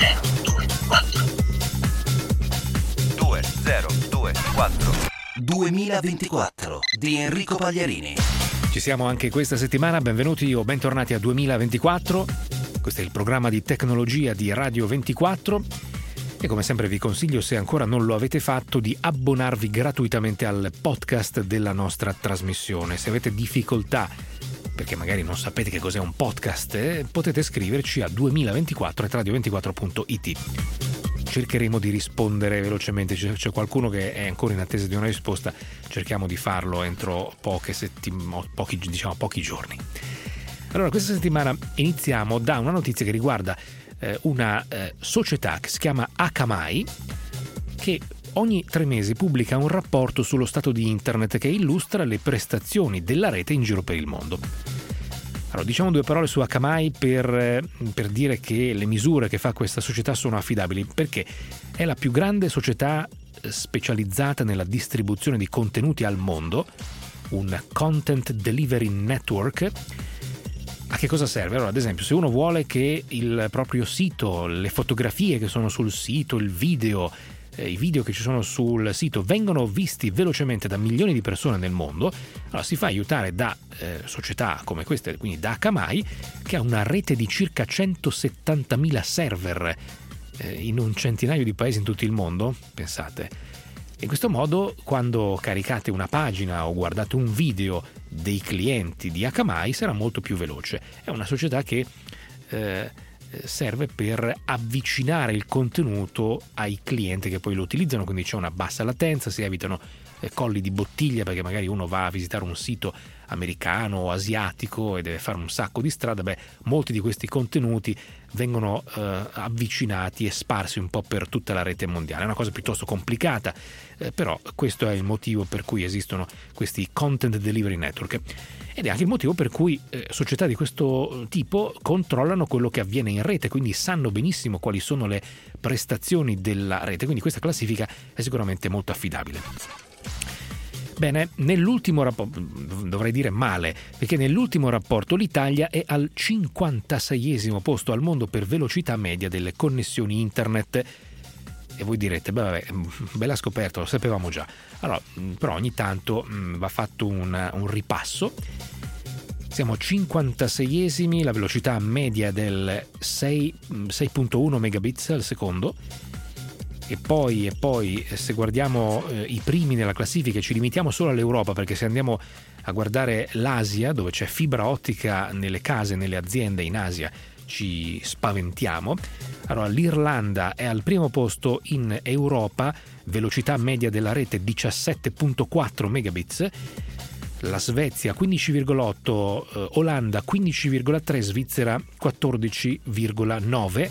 2024 2024 di Enrico Pagliarini. Ci siamo anche questa settimana, benvenuti o bentornati a 2024. Questo è il programma di tecnologia di Radio 24 e come sempre vi consiglio, se ancora non lo avete fatto, di abbonarvi gratuitamente al podcast della nostra trasmissione. Se avete difficoltà, perché magari non sapete che cos'è un podcast, potete scriverci a 2024@radio24.it. Cercheremo di rispondere velocemente. C'è qualcuno che è ancora in attesa di una risposta, cerchiamo di farlo entro pochi giorni. Allora, questa settimana iniziamo da una notizia che riguarda una società che si chiama Akamai, che ogni 3 mesi pubblica un rapporto sullo stato di internet che illustra le prestazioni della rete in giro per il mondo. Allora, diciamo 2 parole su Akamai per dire che le misure che fa questa società sono affidabili, perché è la più grande società specializzata nella distribuzione di contenuti al mondo, un content delivery network. A che cosa serve? Allora, ad esempio, se uno vuole che il proprio sito, le fotografie che sono sul sito, i video che ci sono sul sito vengano visti velocemente da milioni di persone nel mondo, allora si fa aiutare da società come queste, quindi da Akamai, che ha una rete di circa 170.000 server in un centinaio di paesi in tutto il mondo, pensate. In questo modo, quando caricate una pagina o guardate un video dei clienti di Akamai, sarà molto più veloce. È una società che serve per avvicinare il contenuto ai clienti che poi lo utilizzano, quindi c'è una bassa latenza, si evitano colli di bottiglia, perché magari uno va a visitare un sito americano o asiatico e deve fare un sacco di strada. Molti di questi contenuti vengono avvicinati e sparsi un po' per tutta la rete mondiale. È una cosa piuttosto complicata, però questo è il motivo per cui esistono questi content delivery network, ed è anche il motivo per cui società di questo tipo controllano quello che avviene in rete, quindi sanno benissimo quali sono le prestazioni della rete, quindi questa classifica è sicuramente molto affidabile. Bene, nell'ultimo rapporto, dovrei dire male, perché nell'ultimo rapporto l'Italia è al 56esimo posto al mondo per velocità media delle connessioni internet. E voi direte, bella scoperta, lo sapevamo già. Allora, però ogni tanto va fatto un ripasso. Siamo 56esimi, la velocità media del 6.1 megabits al secondo. E poi se guardiamo i primi nella classifica, ci limitiamo solo all'Europa, perché se andiamo a guardare l'Asia, dove c'è fibra ottica nelle case, nelle aziende in Asia, ci spaventiamo. Allora, l'Irlanda è al primo posto in Europa, velocità media della rete 17.4 megabits, la Svezia 15,8, Olanda 15,3, Svizzera 14,9.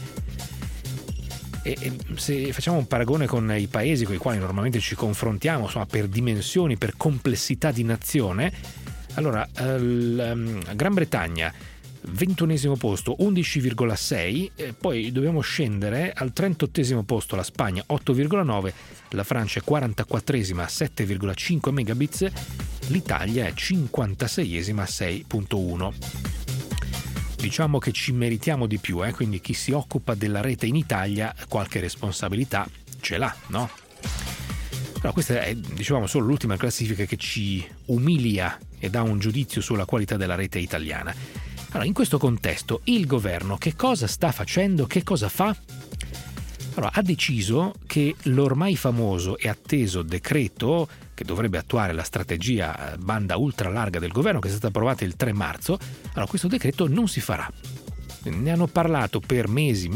E se facciamo un paragone con i paesi con i quali normalmente ci confrontiamo, insomma, per dimensioni, per complessità di nazione, allora Gran Bretagna 21esimo posto 11,6, poi dobbiamo scendere al 38esimo posto la Spagna 8,9, la Francia 44esima 7,5 megabits, l'Italia è 56esima 6.1. Diciamo che ci meritiamo di più, quindi chi si occupa della rete in Italia qualche responsabilità ce l'ha, no? Però questa è, dicevamo, solo l'ultima classifica che ci umilia e dà un giudizio sulla qualità della rete italiana. Allora, in questo contesto, il governo che cosa sta facendo? Che cosa fa? Allora, ha deciso che l'ormai famoso e atteso decreto che dovrebbe attuare la strategia banda ultra larga del governo, che è stata approvata il 3 marzo, allora questo decreto non si farà. Ne hanno parlato per mesi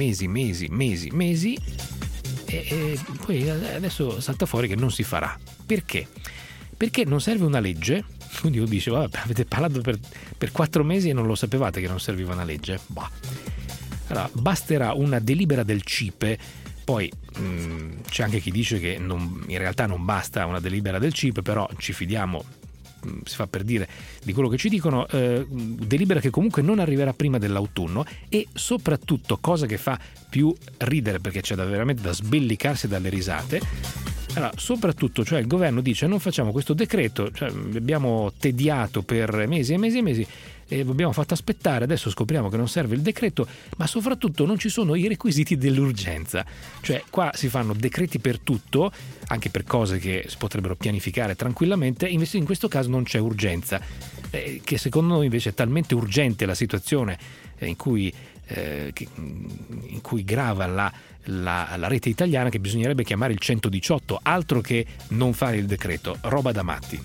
e poi adesso salta fuori che non si farà. Perché? Perché non serve una legge. Quindi uno dice, vabbè, avete parlato per 4 mesi e non lo sapevate che non serviva una legge? Allora, basterà una delibera del CIPE. Poi c'è anche chi dice che in realtà non basta una delibera del CIPE, però ci fidiamo, si fa per dire, di quello che ci dicono, delibera che comunque non arriverà prima dell'autunno, e soprattutto, cosa che fa più ridere perché c'è veramente da sbellicarsi dalle risate, allora, soprattutto, cioè, il governo dice non facciamo questo decreto, cioè, abbiamo tediato per mesi e mesi e mesi, e abbiamo fatto aspettare, adesso scopriamo che non serve il decreto, ma soprattutto non ci sono i requisiti dell'urgenza. Cioè qua si fanno decreti per tutto, anche per cose che si potrebbero pianificare tranquillamente, invece in questo caso non c'è urgenza, che secondo noi invece è talmente urgente la situazione in cui grava la rete italiana che bisognerebbe chiamare il 118, altro che non fare il decreto, roba da matti.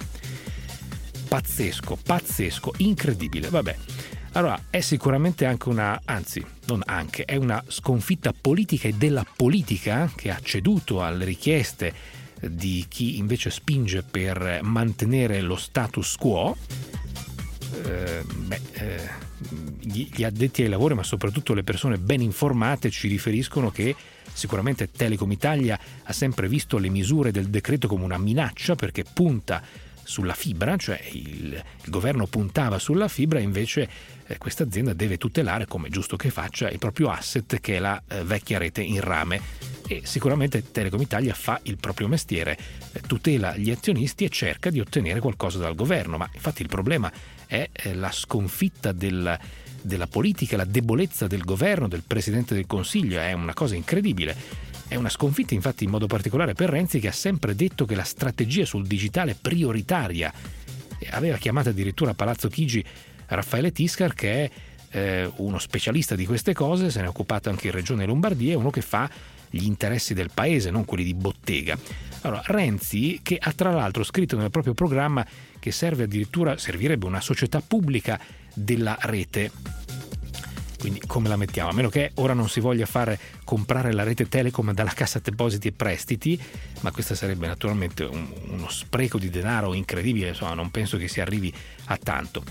Pazzesco, incredibile. Vabbè, allora è sicuramente anche è una sconfitta politica e della politica che ha ceduto alle richieste di chi invece spinge per mantenere lo status quo. Gli addetti ai lavori, ma soprattutto le persone ben informate, ci riferiscono che sicuramente Telecom Italia ha sempre visto le misure del decreto come una minaccia, perché punta sulla fibra, cioè il governo puntava sulla fibra, invece questa azienda deve tutelare, come è giusto che faccia, il proprio asset, che è la vecchia rete in rame. E sicuramente Telecom Italia fa il proprio mestiere, tutela gli azionisti e cerca di ottenere qualcosa dal governo, ma infatti il problema è la sconfitta della politica, la debolezza del governo, del Presidente del Consiglio. È una cosa incredibile. È una sconfitta infatti in modo particolare per Renzi, che ha sempre detto che la strategia sul digitale è prioritaria. Aveva chiamato addirittura a Palazzo Chigi Raffaele Tiscar, che è uno specialista di queste cose, se ne è occupato anche in Regione Lombardia, è uno che fa gli interessi del paese, non quelli di bottega. Allora, Renzi, che ha tra l'altro scritto nel proprio programma che servirebbe una società pubblica della rete. Quindi come la mettiamo? A meno che ora non si voglia fare comprare la rete Telecom dalla Cassa Depositi e Prestiti, ma questo sarebbe naturalmente uno spreco di denaro incredibile, insomma non penso che si arrivi a tanto.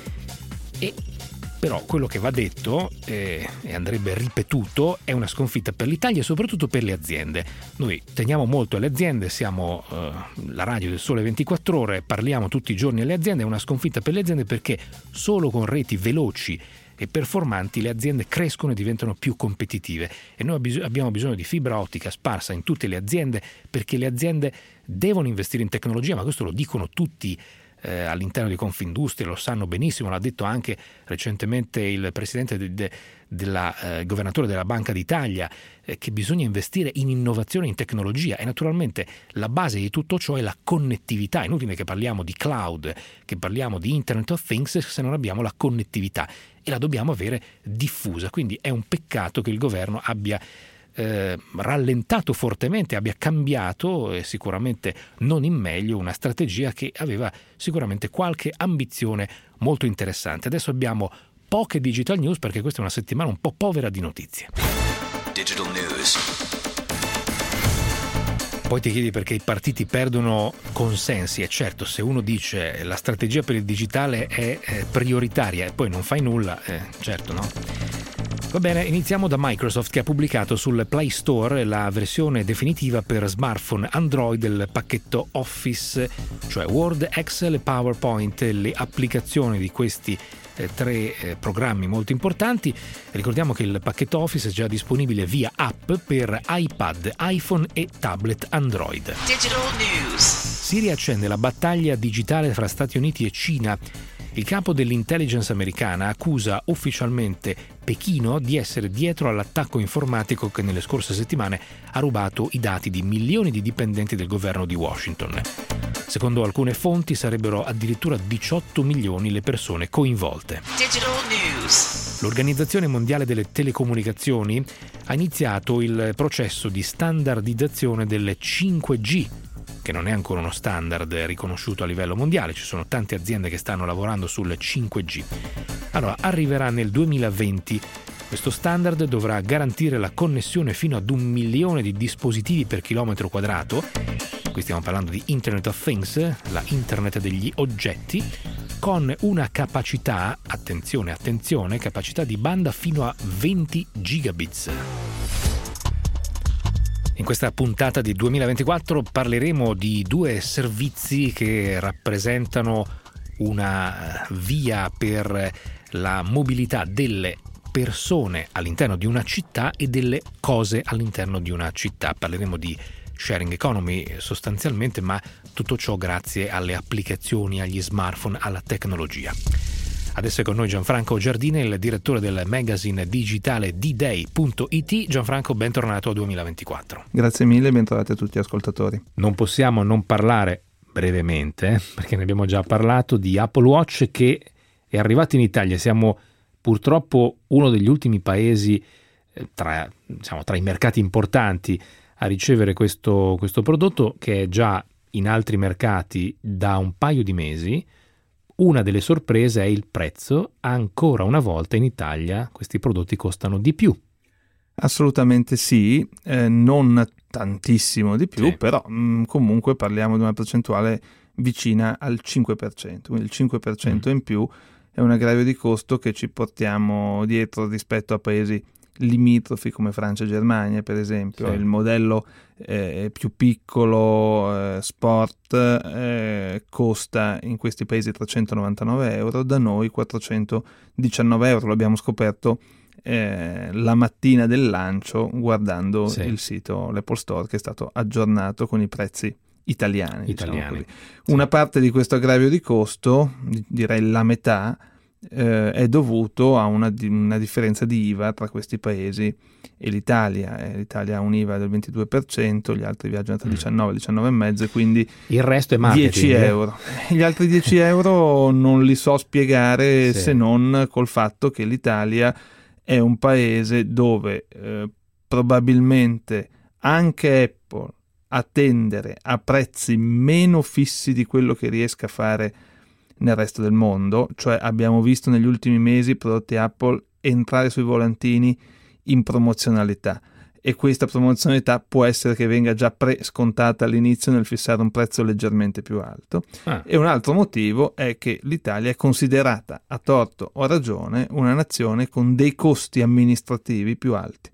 Però quello che va detto e andrebbe ripetuto è una sconfitta per l'Italia e soprattutto per le aziende. Noi teniamo molto alle aziende, siamo la radio del Sole 24 Ore, parliamo tutti i giorni alle aziende, è una sconfitta per le aziende perché solo con reti veloci e performanti le aziende crescono e diventano più competitive, e noi abbiamo bisogno di fibra ottica sparsa in tutte le aziende, perché le aziende devono investire in tecnologia, ma questo lo dicono tutti all'interno di Confindustria, lo sanno benissimo, l'ha detto anche recentemente il presidente il governatore della Banca d'Italia, che bisogna investire in innovazione e in tecnologia, e naturalmente la base di tutto ciò è la connettività. È inutile che parliamo di cloud, che parliamo di Internet of Things, se non abbiamo la connettività, e la dobbiamo avere diffusa. Quindi è un peccato che il governo abbia rallentato fortemente, abbia cambiato, sicuramente non in meglio, una strategia che aveva sicuramente qualche ambizione molto interessante. Adesso abbiamo poche digital news perché questa è una settimana un po' povera di notizie. Digital news. Poi ti chiedi perché i partiti perdono consensi, e certo, se uno dice la strategia per il digitale è prioritaria e poi non fai nulla, certo, no? Va bene, iniziamo da Microsoft, che ha pubblicato sul Play Store la versione definitiva per smartphone Android del pacchetto Office, cioè Word, Excel e PowerPoint, le applicazioni di questi tre programmi molto importanti. Ricordiamo che il pacchetto Office è già disponibile via app per iPad, iPhone e tablet Android. Digital news. Si riaccende la battaglia digitale fra Stati Uniti e Cina. Il capo dell'intelligence americana accusa ufficialmente Pechino di essere dietro all'attacco informatico che nelle scorse settimane ha rubato i dati di milioni di dipendenti del governo di Washington. Secondo alcune fonti sarebbero addirittura 18 milioni le persone coinvolte. Digital news. L'Organizzazione Mondiale delle Telecomunicazioni ha iniziato il processo di standardizzazione del 5G, che non è ancora uno standard riconosciuto a livello mondiale. Ci sono tante aziende che stanno lavorando sul 5G. Allora, arriverà nel 2020. Questo standard dovrà garantire la connessione fino ad 1 milione di dispositivi per chilometro quadrato. Qui stiamo parlando di Internet of Things, la Internet degli oggetti, con una capacità, attenzione, capacità di banda fino a 20 gigabits. In questa puntata di 2024 parleremo di due servizi che rappresentano una via per la mobilità delle persone all'interno di una città e delle cose all'interno di una città. Parleremo di sharing economy sostanzialmente, ma tutto ciò grazie alle applicazioni, agli smartphone, alla tecnologia. Adesso è con noi Gianfranco Giardine, il direttore del magazine digitale D-Day.it. Gianfranco, bentornato a 2024. Grazie mille e bentrovati a tutti gli ascoltatori. Non possiamo non parlare brevemente, perché ne abbiamo già parlato, di Apple Watch che è arrivato in Italia. Siamo purtroppo uno degli ultimi paesi tra i mercati importanti a ricevere questo prodotto, che è già in altri mercati da un paio di mesi. Una delle sorprese è il prezzo. Ancora una volta in Italia questi prodotti costano di più. Assolutamente sì, non tantissimo di più, sì. Però comunque parliamo di una percentuale vicina al 5%, quindi il 5% in più è un aggravio di costo che ci portiamo dietro rispetto a paesi limitrofi come Francia e Germania, per esempio. Sì. Il modello più piccolo sport costa in questi paesi 399 euro, da noi 419 euro, l'abbiamo scoperto la mattina del lancio guardando il sito, l'Apple Store, che è stato aggiornato con i prezzi italiani. Diciamo. Una parte di questo aggravio di costo, direi la metà, è dovuto a una differenza di IVA tra questi paesi e l'Italia. L'Italia ha un IVA del 22%, gli altri viaggiano tra 19 e 19,5, quindi il resto è marketing, 10 euro. Gli altri 10 euro non li so spiegare se non col fatto che l'Italia è un paese dove probabilmente anche Apple a tendere a prezzi meno fissi di quello che riesca a fare nel resto del mondo. Cioè abbiamo visto negli ultimi mesi prodotti Apple entrare sui volantini in promozionalità, e questa promozionalità può essere che venga già pre-scontata all'inizio nel fissare un prezzo leggermente più alto. E un altro motivo è che l'Italia è considerata, a torto o a ragione, una nazione con dei costi amministrativi più alti,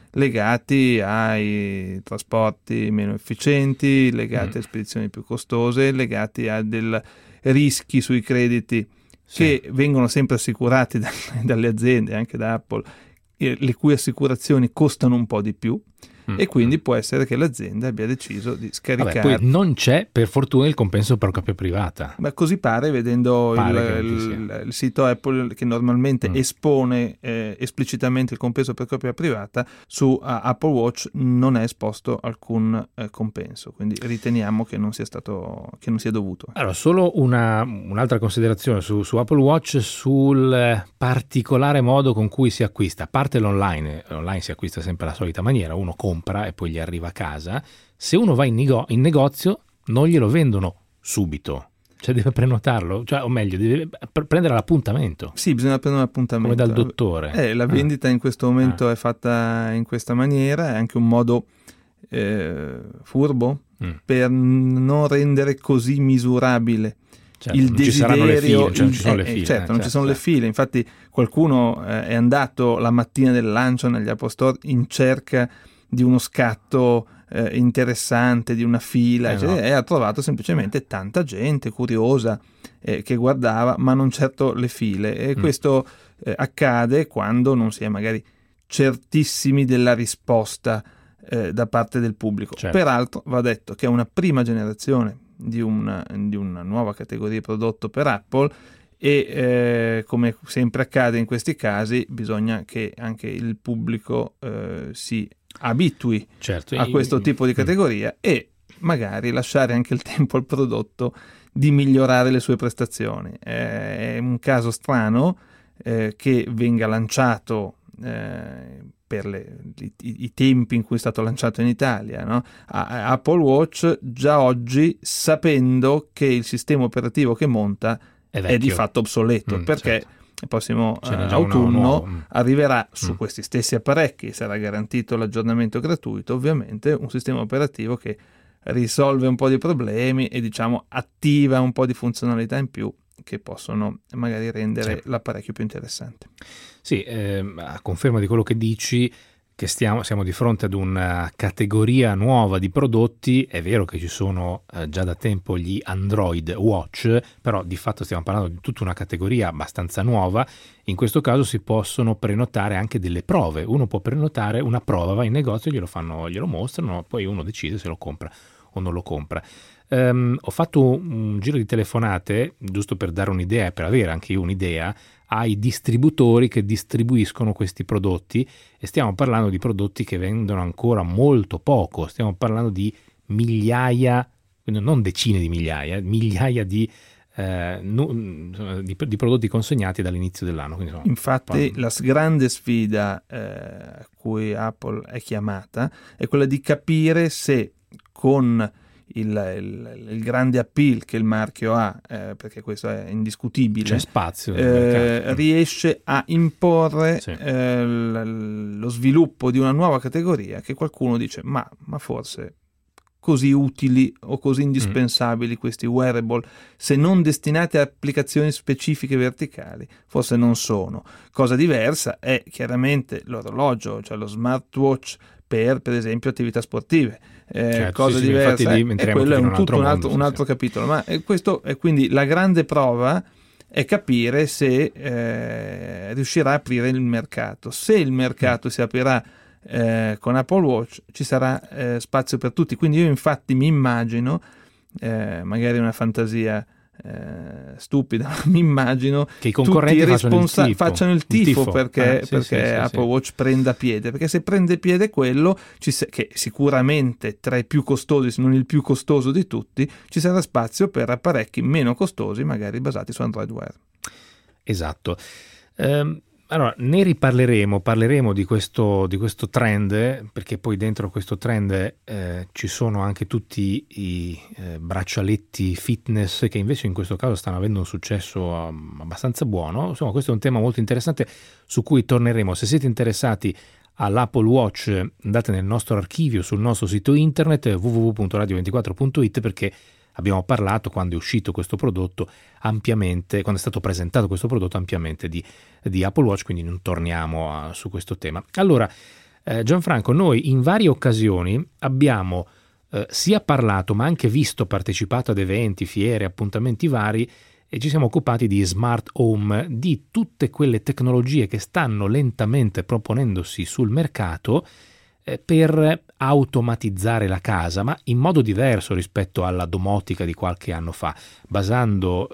legati ai trasporti meno efficienti, legati a spedizioni più costose, legati a del rischi sui crediti che vengono sempre assicurati dalle aziende, anche da Apple, le cui assicurazioni costano un po' di più, e quindi può essere che l'azienda abbia deciso di scaricare. Poi non c'è per fortuna il compenso per copia privata. Ma così pare, vedendo il sito Apple, che normalmente espone esplicitamente il compenso per copia privata, su Apple Watch non è esposto alcun compenso, quindi riteniamo che non sia dovuto. Allora, solo un'altra considerazione su Apple Watch, sul particolare modo con cui si acquista. A parte l'online si acquista sempre alla solita maniera, uno compra e poi gli arriva a casa. Se uno va in negozio non glielo vendono subito, cioè deve prenotarlo, o meglio deve prendere l'appuntamento. Sì, bisogna prendere un appuntamento come dal dottore. La vendita in questo momento è fatta in questa maniera, è anche un modo furbo per non rendere così misurabile il desiderio. Non ci sono le file. Certo, non ci sono le file. Infatti qualcuno è andato la mattina del lancio negli Apple Store in cerca di uno scatto interessante, di una fila, e ha trovato semplicemente tanta gente curiosa che guardava, ma non certo le file. E questo accade quando non si è magari certissimi della risposta da parte del pubblico. Certo. Peraltro va detto che è una prima generazione di una nuova categoria di prodotto per Apple, e come sempre accade in questi casi bisogna che anche il pubblico si abitui a questo tipo di categoria, e magari lasciare anche il tempo al prodotto di migliorare le sue prestazioni. È un caso strano che venga lanciato per i tempi in cui è stato lanciato in Italia, no? Apple Watch già oggi, sapendo che il sistema operativo che monta è di fatto obsoleto, perché il prossimo autunno arriverà su questi stessi apparecchi, sarà garantito l'aggiornamento gratuito, ovviamente, un sistema operativo che risolve un po' di problemi e attiva un po' di funzionalità in più che possono magari rendere l'apparecchio più interessante. Sì, a conferma di quello che dici, che siamo di fronte ad una categoria nuova di prodotti. È vero che ci sono già da tempo gli Android Watch, però di fatto stiamo parlando di tutta una categoria abbastanza nuova. In questo caso si possono prenotare anche delle prove. Uno può prenotare una prova, va in negozio, glielo mostrano, poi uno decide se lo compra o non lo compra. Ho fatto un giro di telefonate, giusto per dare un'idea e per avere anche io un'idea, ai distributori che distribuiscono questi prodotti, e stiamo parlando di prodotti che vendono ancora molto poco, stiamo parlando di migliaia, non decine di migliaia, migliaia di prodotti consegnati dall'inizio dell'anno. Quindi, infatti la grande sfida a cui Apple è chiamata è quella di capire se con il grande appeal che il marchio ha, perché questo è indiscutibile, c'è spazio riesce a imporre sì, lo sviluppo di una nuova categoria che qualcuno dice ma forse così utili o così indispensabili questi wearable, se non destinati a applicazioni specifiche verticali, forse non sono. Cosa diversa è chiaramente l'orologio, cioè lo smartwatch per esempio attività sportive. Cosa diversa è quello è un altro capitolo, ma questo è quindi la grande prova è capire se riuscirà a aprire il mercato. Se il mercato si aprirà con Apple Watch ci sarà spazio per tutti, quindi io infatti mi immagino, magari una fantasia stupida, mi immagino che i concorrenti facciano il tifo perché Apple Watch prenda piede, perché se prende piede quello che sicuramente tra i più costosi, se non il più costoso di tutti, ci sarà spazio per apparecchi meno costosi, magari basati su Android Wear. Esatto. Allora, ne parleremo di questo trend, perché poi dentro questo trend ci sono anche tutti i braccialetti fitness che invece in questo caso stanno avendo un successo abbastanza buono. Insomma, questo è un tema molto interessante su cui torneremo. Se siete interessati all'Apple Watch, andate nel nostro archivio sul nostro sito internet www.radio24.it, perché abbiamo parlato, quando è uscito questo prodotto, ampiamente, quando è stato presentato questo prodotto, ampiamente di Apple Watch, quindi non torniamo su questo tema. Allora, Gianfranco, noi in varie occasioni abbiamo sia parlato, ma anche partecipato ad eventi, fiere, appuntamenti vari, e ci siamo occupati di smart home, di tutte quelle tecnologie che stanno lentamente proponendosi sul mercato per automatizzare la casa, ma in modo diverso rispetto alla domotica di qualche anno fa, basando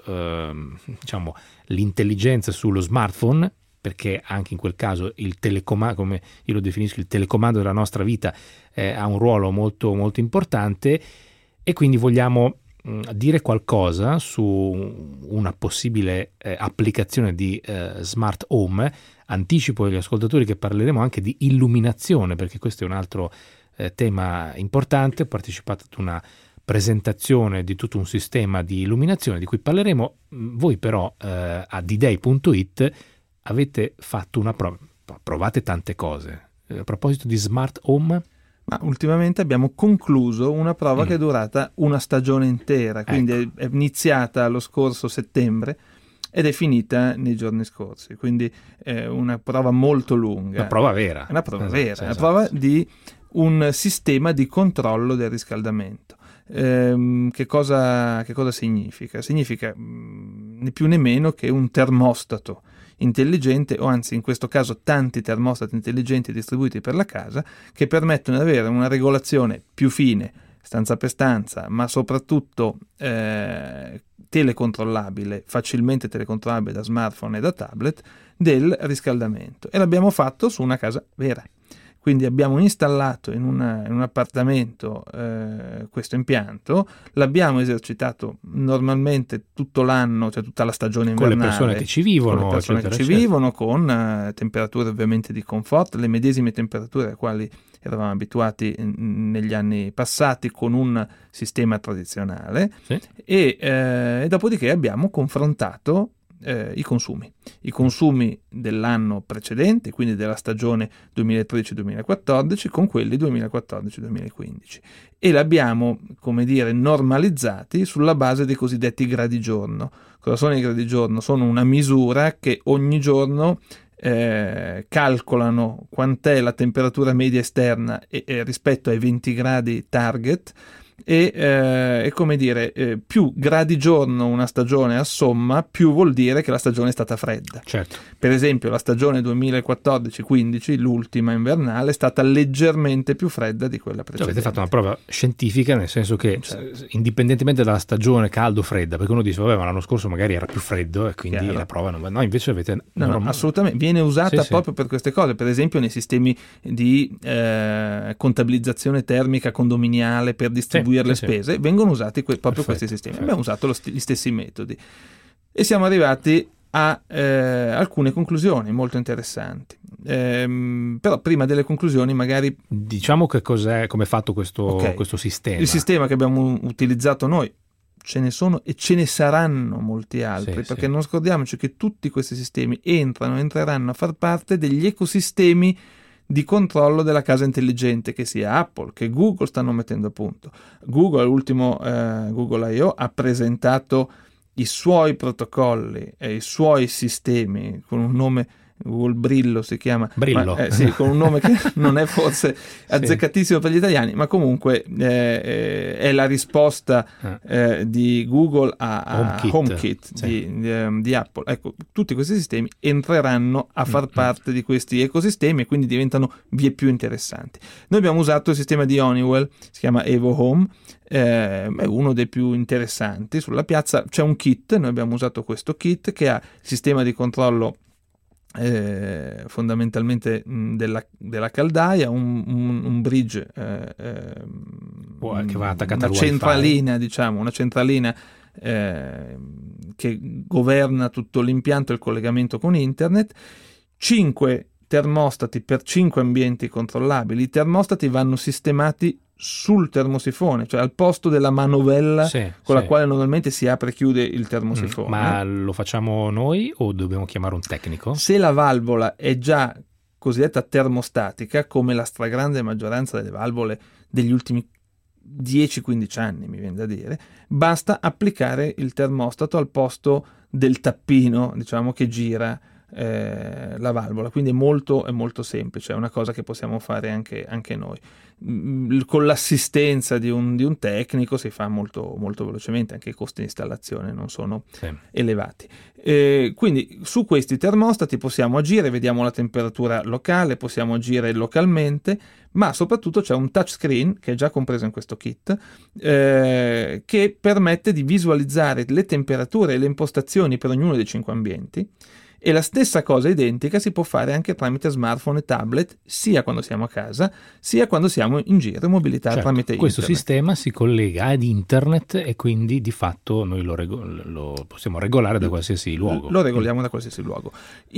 l'intelligenza sullo smartphone, perché anche in quel caso il telecomando, come io lo definisco, il telecomando della nostra vita ha un ruolo molto, molto importante, e quindi vogliamo dire qualcosa su una possibile applicazione di smart home. Anticipo agli ascoltatori che parleremo anche di illuminazione, perché questo è un altro tema importante. Ho partecipato ad una presentazione di tutto un sistema di illuminazione di cui parleremo. Voi però a D-Day.it avete fatto una prova, provate tante cose. A proposito di smart home, ma ultimamente abbiamo concluso una prova che è durata una stagione intera, quindi è iniziata lo scorso settembre ed è finita nei giorni scorsi, quindi è una prova molto lunga. Una prova vera. Una prova vera, una prova di un sistema di controllo del riscaldamento. Che cosa significa? Significa né più né meno che un termostato intelligente, o anzi in questo caso tanti termostati intelligenti distribuiti per la casa, che permettono di avere una regolazione più fine, stanza per stanza, ma soprattutto telecontrollabile, facilmente telecontrollabile da smartphone e da tablet, del riscaldamento. E l'abbiamo fatto su una casa vera. Quindi abbiamo installato in un appartamento questo impianto, l'abbiamo esercitato normalmente tutto l'anno, cioè tutta la stagione invernale. Con le persone che ci vivono. Con le persone che ci vivono, con temperature ovviamente di comfort, le medesime temperature alle quali eravamo abituati negli anni passati con un sistema tradizionale. Sì. E dopodiché abbiamo confrontato i consumi dell'anno precedente, quindi della stagione 2013-2014, con quelli 2014-2015, e l'abbiamo, come dire, normalizzati sulla base dei cosiddetti gradi giorno. Cosa sono i gradi giorno? Sono una misura che ogni giorno calcolano quant'è la temperatura media esterna rispetto ai 20 gradi target, e come dire, più gradi giorno una stagione assomma, più vuol dire che la stagione è stata fredda. Certo. Per esempio la stagione 2014-15, l'ultima invernale, è stata leggermente più fredda di quella precedente. Avete fatto una prova scientifica, nel senso che indipendentemente dalla stagione caldo o fredda, perché uno dice vabbè, ma l'anno scorso magari era più freddo e quindi Chiaro. la prova non va. No, invece avete No, assolutamente, viene usata Sì, proprio per queste cose, per esempio nei sistemi di contabilizzazione termica condominiale per distribuire le spese, vengono usati proprio questi sistemi. Abbiamo usato gli stessi metodi e siamo arrivati a alcune conclusioni molto interessanti. Però prima delle conclusioni magari diciamo che cos'è, come è fatto questo sistema. Il sistema che abbiamo utilizzato noi, ce ne sono e ce ne saranno molti altri, perché non scordiamoci che tutti questi sistemi entreranno a far parte degli ecosistemi di controllo della casa intelligente, che sia Apple che Google stanno mettendo a punto. Google, all'ultimo Google I.O., ha presentato i suoi protocolli e i suoi sistemi con un nome, Google Brillo si chiama, Brillo. Sì, con un nome che non è forse azzeccatissimo per gli italiani, ma comunque è la risposta di Google a HomeKit di Apple. Ecco, tutti questi sistemi entreranno a far parte di questi ecosistemi e quindi diventano vie più interessanti. Noi abbiamo usato il sistema di Honeywell, si chiama Evo Home, è uno dei più interessanti sulla piazza. C'è un kit, noi abbiamo usato questo kit che ha il sistema di controllo fondamentalmente della caldaia, un bridge che va attaccato una centralina, diciamo, una centralina che governa tutto l'impianto e il collegamento con internet, 5 termostati per 5 ambienti controllabili. I termostati vanno sistemati sul termosifone, cioè al posto della manovella con la quale normalmente si apre e chiude il termosifone. Ma lo facciamo noi o dobbiamo chiamare un tecnico? Se la valvola è già cosiddetta termostatica, come la stragrande maggioranza delle valvole degli ultimi 10-15 anni, mi viene da dire, basta applicare il termostato al posto del tappino, diciamo, che gira la valvola, quindi è molto semplice, è una cosa che possiamo fare anche noi. Con l'assistenza di un tecnico si fa molto velocemente, anche i costi di installazione non sono elevati. Quindi su questi termostati possiamo agire, vediamo la temperatura locale, possiamo agire localmente, ma soprattutto c'è un touchscreen che è già compreso in questo kit, che permette di visualizzare le temperature e le impostazioni per ognuno dei 5 ambienti. E la stessa cosa identica si può fare anche tramite smartphone e tablet, sia quando siamo a casa, sia quando siamo in giro, in mobilità, tramite questo internet. Sistema si collega ad internet e quindi di fatto noi lo possiamo regolare da qualsiasi luogo. Lo regoliamo da qualsiasi luogo.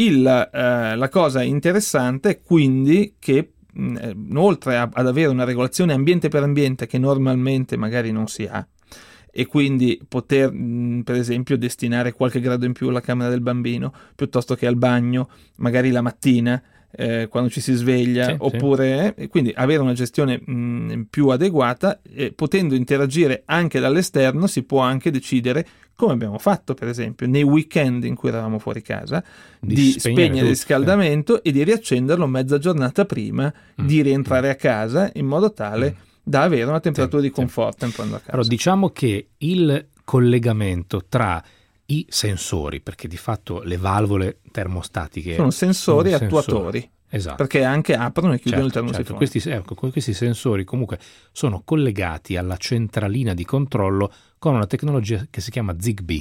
La cosa interessante è quindi che oltre ad avere una regolazione ambiente per ambiente che normalmente magari non si ha, e quindi poter per esempio destinare qualche grado in più alla camera del bambino piuttosto che al bagno, magari la mattina quando ci si sveglia, oppure quindi avere una gestione più adeguata, potendo interagire anche dall'esterno. Si può anche decidere, come abbiamo fatto per esempio nei weekend in cui eravamo fuori casa, di spegnere il riscaldamento e di riaccenderlo mezza giornata prima di rientrare a casa, in modo tale da avere una temperatura di conforto entrando a casa. Allora, diciamo che il collegamento tra i sensori, perché di fatto le valvole termostatiche sono sensori attuatori, esatto, perché anche aprono e chiudono il termosifone. Questi sensori comunque sono collegati alla centralina di controllo con una tecnologia che si chiama Zigbee.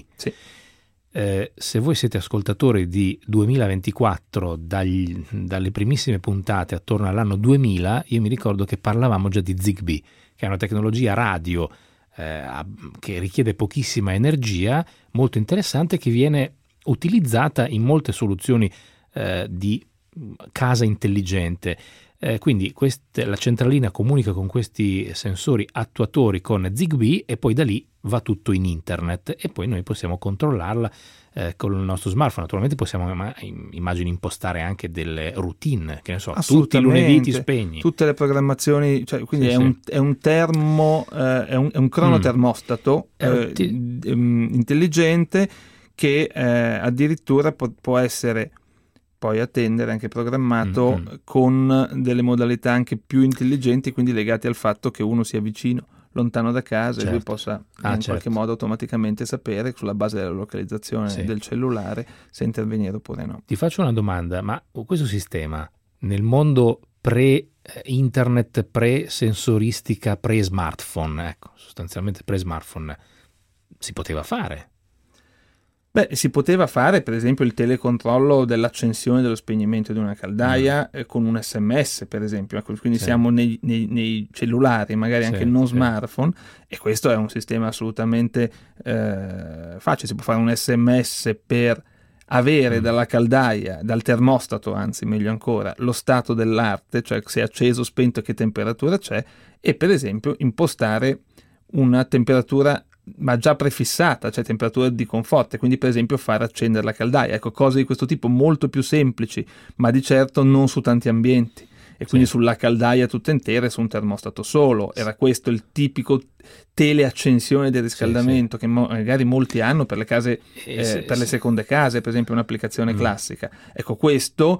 Se voi siete ascoltatori di 2024, dalle primissime puntate attorno all'anno 2000, io mi ricordo che parlavamo già di Zigbee, che è una tecnologia radio che richiede pochissima energia, molto interessante, che viene utilizzata in molte soluzioni di casa intelligente. Quindi la centralina comunica con questi sensori attuatori con Zigbee e poi da lì va tutto in internet e poi noi possiamo controllarla con il nostro smartphone. Naturalmente possiamo, immagino, impostare anche delle routine, che ne so, tutti i lunedì ti spegni. Tutte le programmazioni, quindi è un termo, è un cronotermostato intelligente che addirittura può essere poi attendere anche programmato con delle modalità anche più intelligenti, quindi legate al fatto che uno sia vicino, lontano da casa, certo. e lui possa qualche modo automaticamente sapere, sulla base della localizzazione del cellulare, se intervenire oppure no. Ti faccio una domanda, ma questo sistema nel mondo pre-internet, pre-sensoristica, pre-smartphone, ecco, sostanzialmente pre-smartphone, si poteva fare? Beh, si poteva fare per esempio il telecontrollo dell'accensione e dello spegnimento di una caldaia con un SMS, per esempio. Quindi siamo nei cellulari, magari anche non smartphone, e questo è un sistema assolutamente facile. Si può fare un SMS per avere dalla caldaia, dal termostato, anzi meglio ancora, lo stato dell'arte, cioè se è acceso, spento, che temperatura c'è, e per esempio impostare una temperatura ma già prefissata, cioè temperatura di conforto, quindi per esempio far accendere la caldaia. Ecco, cose di questo tipo molto più semplici, ma di certo non su tanti ambienti, e quindi sulla caldaia tutta intera e su un termostato solo. Era questo il tipico teleaccensione del riscaldamento che magari molti hanno per le case, per le seconde case, per esempio, un'applicazione classica. Ecco, questo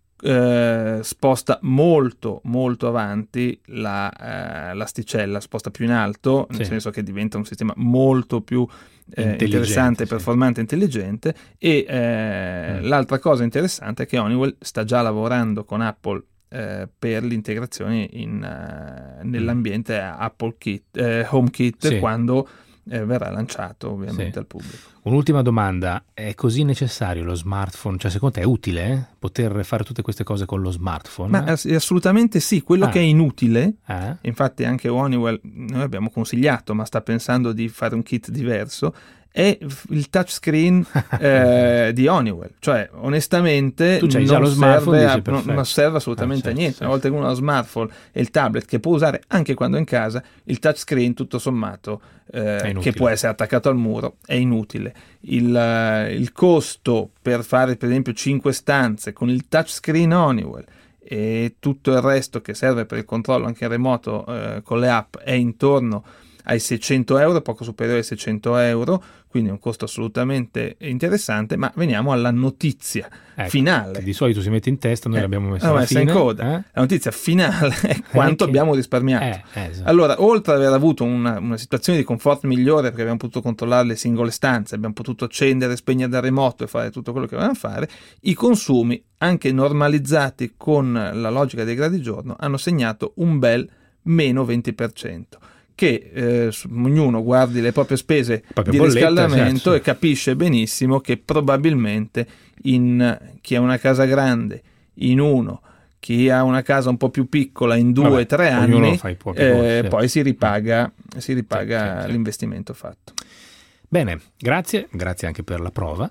sposta molto molto avanti l'asticella, sposta più in alto, nel senso che diventa un sistema molto più interessante, performante, intelligente. E l'altra cosa interessante è che Honeywell sta già lavorando con Apple per l'integrazione nell'ambiente Apple HomeKit quando verrà lanciato ovviamente al pubblico. Un'ultima domanda: è così necessario lo smartphone? Cioè, secondo te è utile poter fare tutte queste cose con lo smartphone? Ma assolutamente sì. Quello che è inutile, infatti anche Honeywell, noi abbiamo consigliato, ma sta pensando di fare un kit diverso, è il touchscreen di Honeywell. Cioè, onestamente, tu c'hai già lo smartphone, non serve assolutamente a niente. Una volta che uno ha lo smartphone e il tablet che può usare anche quando è in casa, il touchscreen tutto sommato che può essere attaccato al muro è inutile. Il costo per fare per esempio 5 stanze con il touchscreen Honeywell e tutto il resto che serve per il controllo anche in remoto con le app è intorno ai 600 euro, poco superiore ai 600 euro, quindi è un costo assolutamente interessante. Ma veniamo alla notizia finale. Di solito si mette in testa, noi l'abbiamo messa in coda. La notizia finale è quanto abbiamo risparmiato. Esatto. Allora, oltre ad aver avuto una situazione di comfort migliore, perché abbiamo potuto controllare le singole stanze, abbiamo potuto accendere e spegnere da remoto e fare tutto quello che volevamo fare, i consumi, anche normalizzati con la logica dei gradi giorno, hanno segnato un bel meno 20%. Che ognuno guardi le proprie spese di riscaldamento e capisce benissimo che probabilmente chi ha una casa grande in uno, chi ha una casa un po' più piccola in 2-3 anni, poi si ripaga l'investimento fatto. Bene, grazie anche per la prova.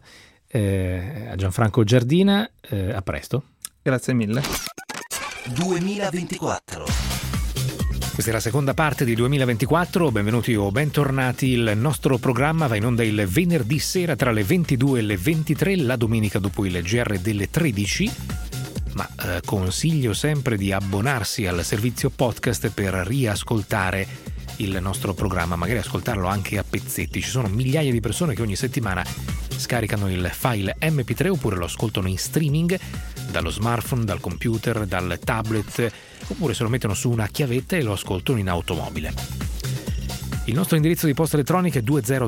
A Gianfranco Giardina, a presto. Grazie mille. 2024. Questa è la seconda parte di 2024, benvenuti o bentornati. Il nostro programma va in onda il venerdì sera tra le 22 e le 23, la domenica dopo il GR delle 13, ma consiglio sempre di abbonarsi al servizio podcast per riascoltare il nostro programma, magari ascoltarlo anche a pezzetti. Ci sono migliaia di persone che ogni settimana scaricano il file MP3 oppure lo ascoltano in streaming dallo smartphone, dal computer, dal tablet, oppure se lo mettono su una chiavetta e lo ascoltano in automobile. Il nostro indirizzo di posta elettronica è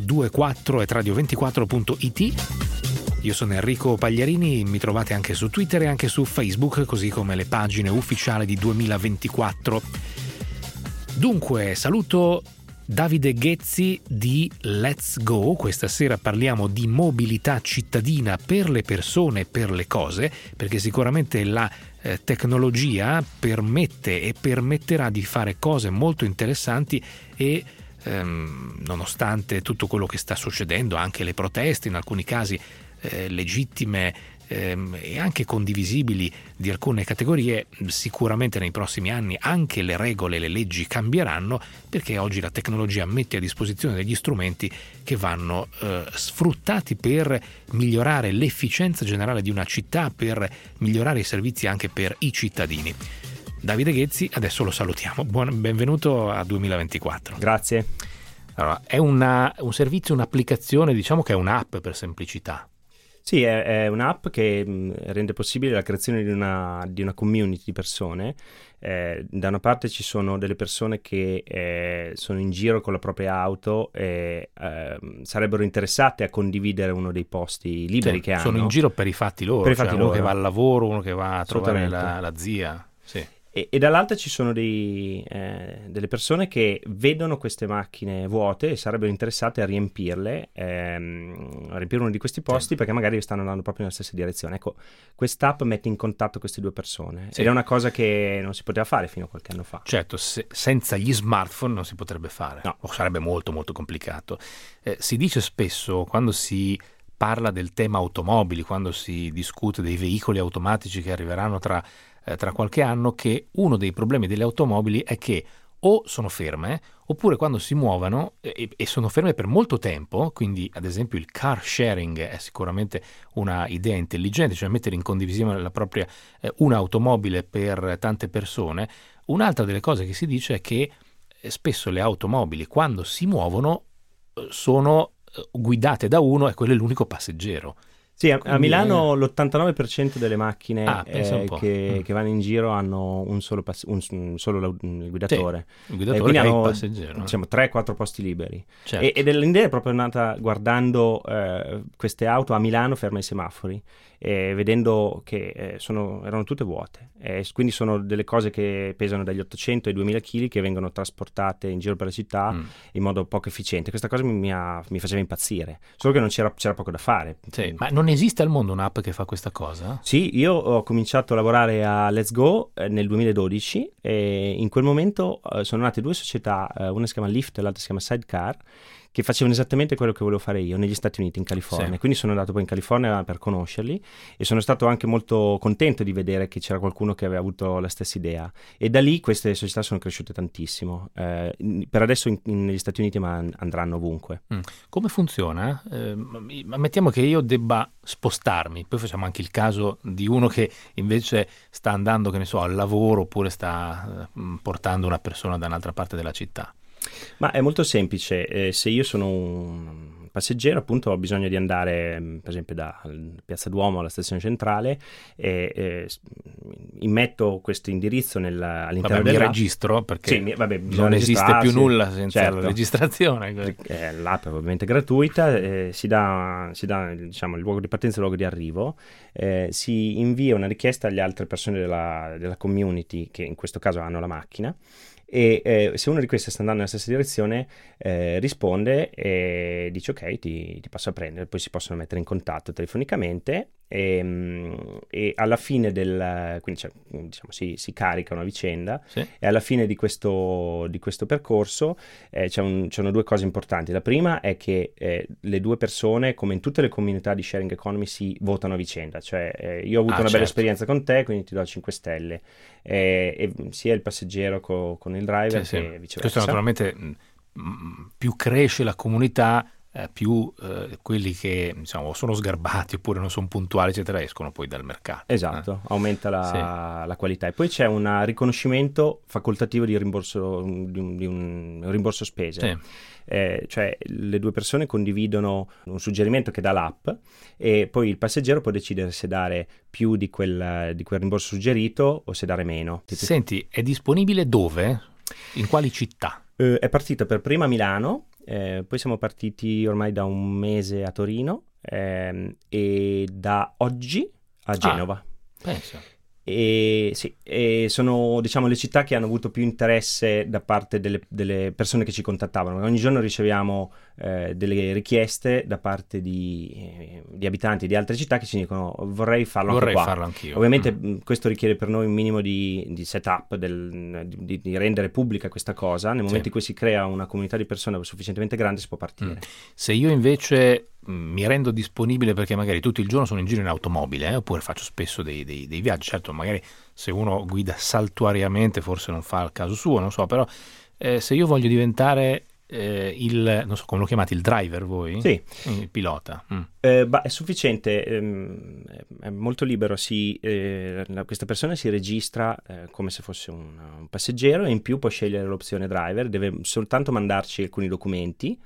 2024@radio24.it. Io sono Enrico Pagliarini, mi trovate anche su Twitter e anche su Facebook, così come le pagine ufficiali di 2024. Dunque, saluto Davide Ghezzi di Let's Go. Questa sera parliamo di mobilità cittadina per le persone e per le cose, perché sicuramente la tecnologia permette e permetterà di fare cose molto interessanti e nonostante tutto quello che sta succedendo, anche le proteste in alcuni casi legittime e anche condivisibili di alcune categorie, sicuramente nei prossimi anni anche le regole e le leggi cambieranno, perché oggi la tecnologia mette a disposizione degli strumenti che vanno sfruttati per migliorare l'efficienza generale di una città, per migliorare i servizi anche per i cittadini. Davide Ghezzi, adesso lo salutiamo. Benvenuto a 2024. Grazie. Allora, è un servizio, un'applicazione, diciamo che è un'app per semplicità. Sì, è un'app che rende possibile la creazione di una community di persone. Da una parte ci sono delle persone che sono in giro con la propria auto e sarebbero interessate a condividere uno dei posti liberi che hanno. Sono in giro per i fatti loro, per i fatti uno loro. Che va al lavoro, uno che va a trovare la zia. Sì. E dall'altra ci sono delle persone che vedono queste macchine vuote e sarebbero interessate a riempirle, a riempire uno di questi posti, perché magari stanno andando proprio nella stessa direzione. Ecco, quest'app mette in contatto queste due persone, ed è una cosa che non si poteva fare fino a qualche anno fa. Certo, senza gli smartphone non si potrebbe fare, no. O sarebbe molto molto complicato. Si dice spesso, quando si parla del tema automobili, quando si discute dei veicoli automatici che arriveranno tra qualche anno, che uno dei problemi delle automobili è che o sono ferme, oppure quando si muovono e sono ferme per molto tempo. Quindi ad esempio il car sharing è sicuramente una idea intelligente, cioè mettere in condivisione la propria un'automobile per tante persone. Un'altra delle cose che si dice è che spesso le automobili, quando si muovono, sono guidate da uno e quello è l'unico passeggero. Sì, a Milano l'89% delle macchine che vanno in giro hanno un solo il guidatore. Sì, il guidatore quindi è hanno, il passeggero. Diciamo 3-4 posti liberi. Certo. E l'idea è proprio nata guardando queste auto a Milano ferme ai semafori, vedendo che erano tutte vuote. Quindi sono delle cose che pesano dagli 800 ai 2000 kg, che vengono trasportate in giro per la città in modo poco efficiente. Questa cosa mi faceva impazzire, solo che non c'era poco da fare. Sì, ma non esiste al mondo un'app che fa questa cosa? Sì, io ho cominciato a lavorare a Let's Go nel 2012 e in quel momento sono nate due società, una si chiama Lyft e l'altra si chiama Sidecar, che facevano esattamente quello che volevo fare io negli Stati Uniti, in California. Sì. Quindi sono andato poi in California per conoscerli e sono stato anche molto contento di vedere che c'era qualcuno che aveva avuto la stessa idea, e da lì queste società sono cresciute tantissimo. Per adesso negli Stati Uniti, ma andranno ovunque. Come funziona? Mettiamo che io debba spostarmi, poi facciamo anche il caso di uno che invece sta andando, che ne so, al lavoro, oppure sta portando una persona da un'altra parte della città. Ma è molto semplice. Se io sono un passeggero, appunto, ho bisogno di andare per esempio da Piazza Duomo alla stazione centrale, e immetto questo indirizzo all'interno del dell'app. Registro, perché sì, non esiste più nulla senza certo. la registrazione. L'app è ovviamente gratuita, si dà diciamo il luogo di partenza e il luogo di arrivo, si invia una richiesta alle altre persone della community, che in questo caso hanno la macchina, e se uno di questi sta andando nella stessa direzione, risponde e dice ok, ti passo a prendere. Poi si possono mettere in contatto telefonicamente e alla fine quindi diciamo si carica una vicenda, sì. E alla fine di questo percorso c'erano due cose importanti. La prima è che le due persone, come in tutte le comunità di sharing economy, si votano a vicenda, cioè io ho avuto una bella esperienza con te, quindi ti do 5 stelle, e sia il passeggero con il driver, sì, che viceversa. Questo naturalmente più cresce la comunità, più quelli che diciamo sono sgarbati oppure non sono puntuali eccetera escono poi dal mercato. Esatto, aumenta la qualità. E poi c'è un riconoscimento facoltativo di rimborso, di un rimborso spese. Sì. Cioè le due persone condividono un suggerimento che dà l'app, e poi il passeggero può decidere se dare più di quel rimborso suggerito o se dare meno. Senti, è disponibile dove? In quali città? È partita per prima a Milano, poi siamo partiti ormai da un mese a Torino, e da oggi a Genova. Penso. E sì, sono diciamo le città che hanno avuto più interesse da parte delle persone che ci contattavano. Ogni giorno riceviamo delle richieste da parte di abitanti di altre città che ci dicono vorrei farlo anche qua. Farlo anch'io. Ovviamente questo richiede per noi un minimo di setup, di rendere pubblica questa cosa. Nel momento in cui si crea una comunità di persone sufficientemente grande, si può partire. Se io invece mi rendo disponibile, perché magari tutto il giorno sono in giro in automobile, oppure faccio spesso dei viaggi, certo magari se uno guida saltuariamente forse non fa il caso suo, non so, però se io voglio diventare non so come lo chiamate, il driver voi? Sì. Il pilota. È sufficiente, è molto libero, questa persona si registra come se fosse un passeggero, e in più può scegliere l'opzione driver, deve soltanto mandarci alcuni documenti,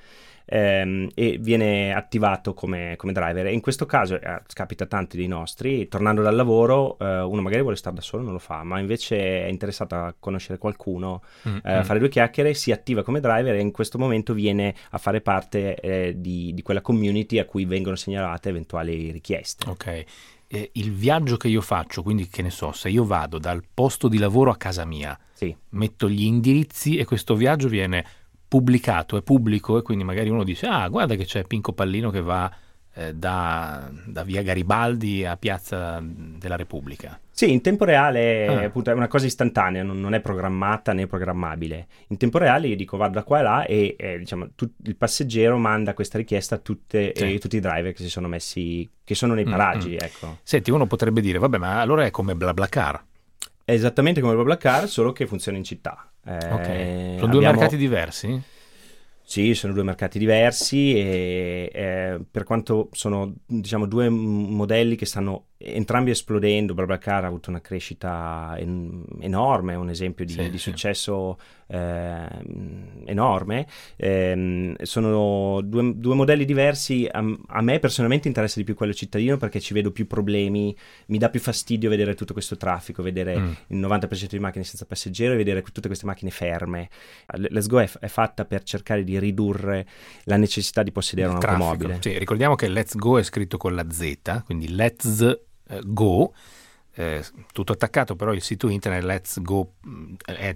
e viene attivato come driver. E in questo caso capita a tanti dei nostri, tornando dal lavoro, uno magari vuole stare da solo, non lo fa, ma invece è interessato a conoscere qualcuno, a fare due chiacchiere, si attiva come driver e in questo momento viene a fare parte di quella community a cui vengono segnalate eventuali richieste. Ok. Il viaggio che io faccio, quindi che ne so, se io vado dal posto di lavoro a casa mia, sì, metto gli indirizzi e questo viaggio viene pubblicato, è pubblico, e quindi magari uno dice guarda che c'è Pinco Pallino che va da via Garibaldi a Piazza della Repubblica. Sì, in tempo reale appunto, è una cosa istantanea, non è programmata né programmabile. In tempo reale io dico vado da qua e là e diciamo, il passeggero manda questa richiesta a tutti i driver che si sono messi, che sono nei paraggi. Ecco. Senti, uno potrebbe dire vabbè, ma allora è come BlaBlaCar. È esattamente come BlaBlaCar, solo che funziona in città. Sono due mercati diversi? Sì, sono due mercati diversi e per quanto sono, diciamo, due modelli che stanno entrambi esplodendo. BlaBlaCar ha avuto una crescita enorme, un esempio di successo enorme. Sono due modelli diversi. A me personalmente interessa di più quello cittadino perché ci vedo più problemi, mi dà più fastidio vedere tutto questo traffico, vedere il 90% di macchine senza passeggero e vedere tutte queste macchine ferme. Let's Go è fatta per cercare di ridurre la necessità di possedere un'automobile. Sì, ricordiamo che Let's Go è scritto con la Z, quindi Let's Go, tutto attaccato, però il sito internet è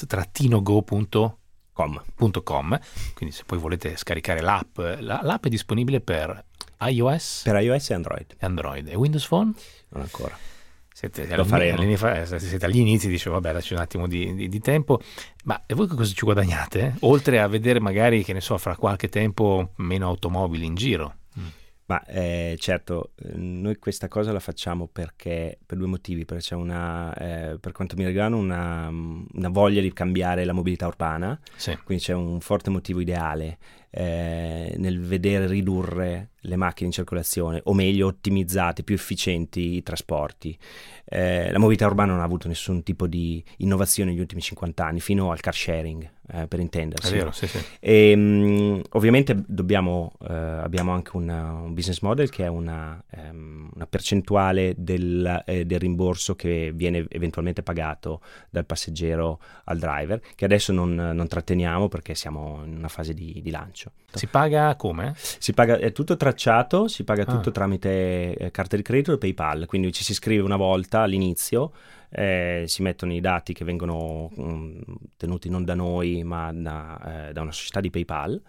let's-go.com, quindi se poi volete scaricare l'app è disponibile per iOS? Per iOS e Android. E Windows Phone? Non ancora. Siete agli inizi, dicevo vabbè, dacci un attimo di tempo, ma e voi cosa ci guadagnate? Oltre a vedere magari, che ne so, fra qualche tempo meno automobili in giro. Ma certo, noi questa cosa la facciamo perché per due motivi, perché c'è per quanto mi riguarda una voglia di cambiare la mobilità urbana, quindi c'è un forte motivo ideale nel vedere ridurre le macchine in circolazione, o meglio ottimizzate, più efficienti i trasporti. La mobilità urbana non ha avuto nessun tipo di innovazione negli ultimi 50 anni, fino al car sharing, per intendersi. È vero, sì. E ovviamente abbiamo anche un business model che è una percentuale del rimborso che viene eventualmente pagato dal passeggero al driver, che adesso non tratteniamo perché siamo in una fase di lancio. Si paga come? Si paga, è tutto tracciato, si paga tutto tramite carta di credito e PayPal, quindi ci si iscrive una volta all'inizio, si mettono i dati che vengono tenuti non da noi ma da una società di PayPal,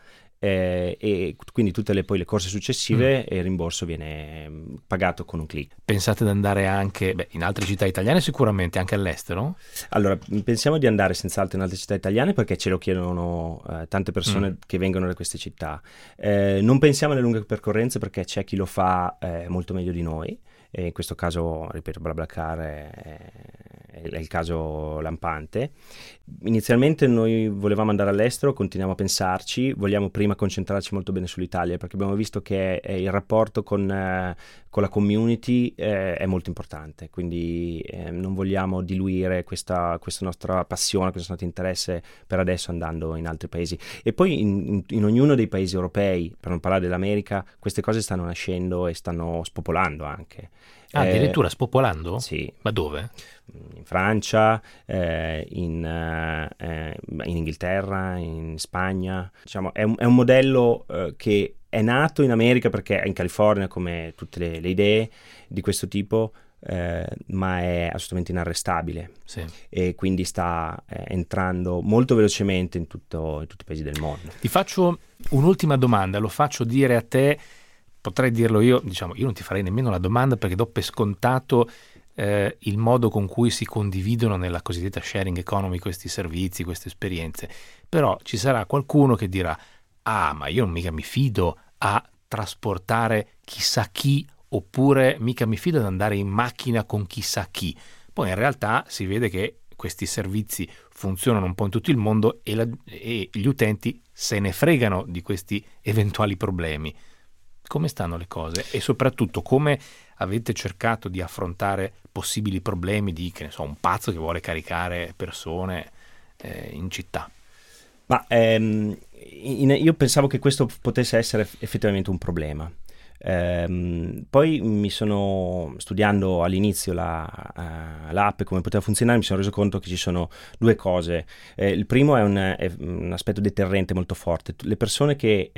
e quindi tutte le corse successive e il rimborso viene pagato con un click. Pensate di andare anche in altre città italiane, sicuramente anche all'estero? Allora, pensiamo di andare senz'altro in altre città italiane perché ce lo chiedono tante persone che vengono da queste città. Non pensiamo alle lunghe percorrenze perché c'è chi lo fa molto meglio di noi. E in questo caso, ripeto, BlaBlaCar è il caso lampante. Inizialmente noi volevamo andare all'estero, continuiamo a pensarci, vogliamo prima concentrarci molto bene sull'Italia perché abbiamo visto che il rapporto con la community è molto importante, quindi non vogliamo diluire questa nostra passione, questo nostro interesse per adesso andando in altri paesi. E poi in ognuno dei paesi europei, per non parlare dell'America, queste cose stanno nascendo e stanno spopolando anche. Addirittura spopolando? Sì. Ma dove? In Francia, in Inghilterra, in Spagna. Diciamo, è un modello che è nato in America perché è in California, come tutte le idee di questo tipo, ma è assolutamente inarrestabile. Sì. E quindi sta entrando molto velocemente in tutti i paesi del mondo. Ti faccio un'ultima domanda, lo faccio dire a te. Potrei dirlo io, diciamo, io non ti farei nemmeno la domanda perché do per scontato il modo con cui si condividono nella cosiddetta sharing economy questi servizi, queste esperienze. Però ci sarà qualcuno che dirà ma io mica mi fido a trasportare chissà chi, oppure mica mi fido ad andare in macchina con chissà chi. Poi in realtà si vede che questi servizi funzionano un po' in tutto il mondo e gli utenti se ne fregano di questi eventuali problemi. Come stanno le cose e soprattutto come avete cercato di affrontare possibili problemi di, che ne so, un pazzo che vuole caricare persone in città? Ma io pensavo che questo potesse essere effettivamente un problema. Poi mi sono studiando all'inizio l'app e come poteva funzionare, mi sono reso conto che ci sono due cose. Il primo è un aspetto deterrente molto forte. Le persone che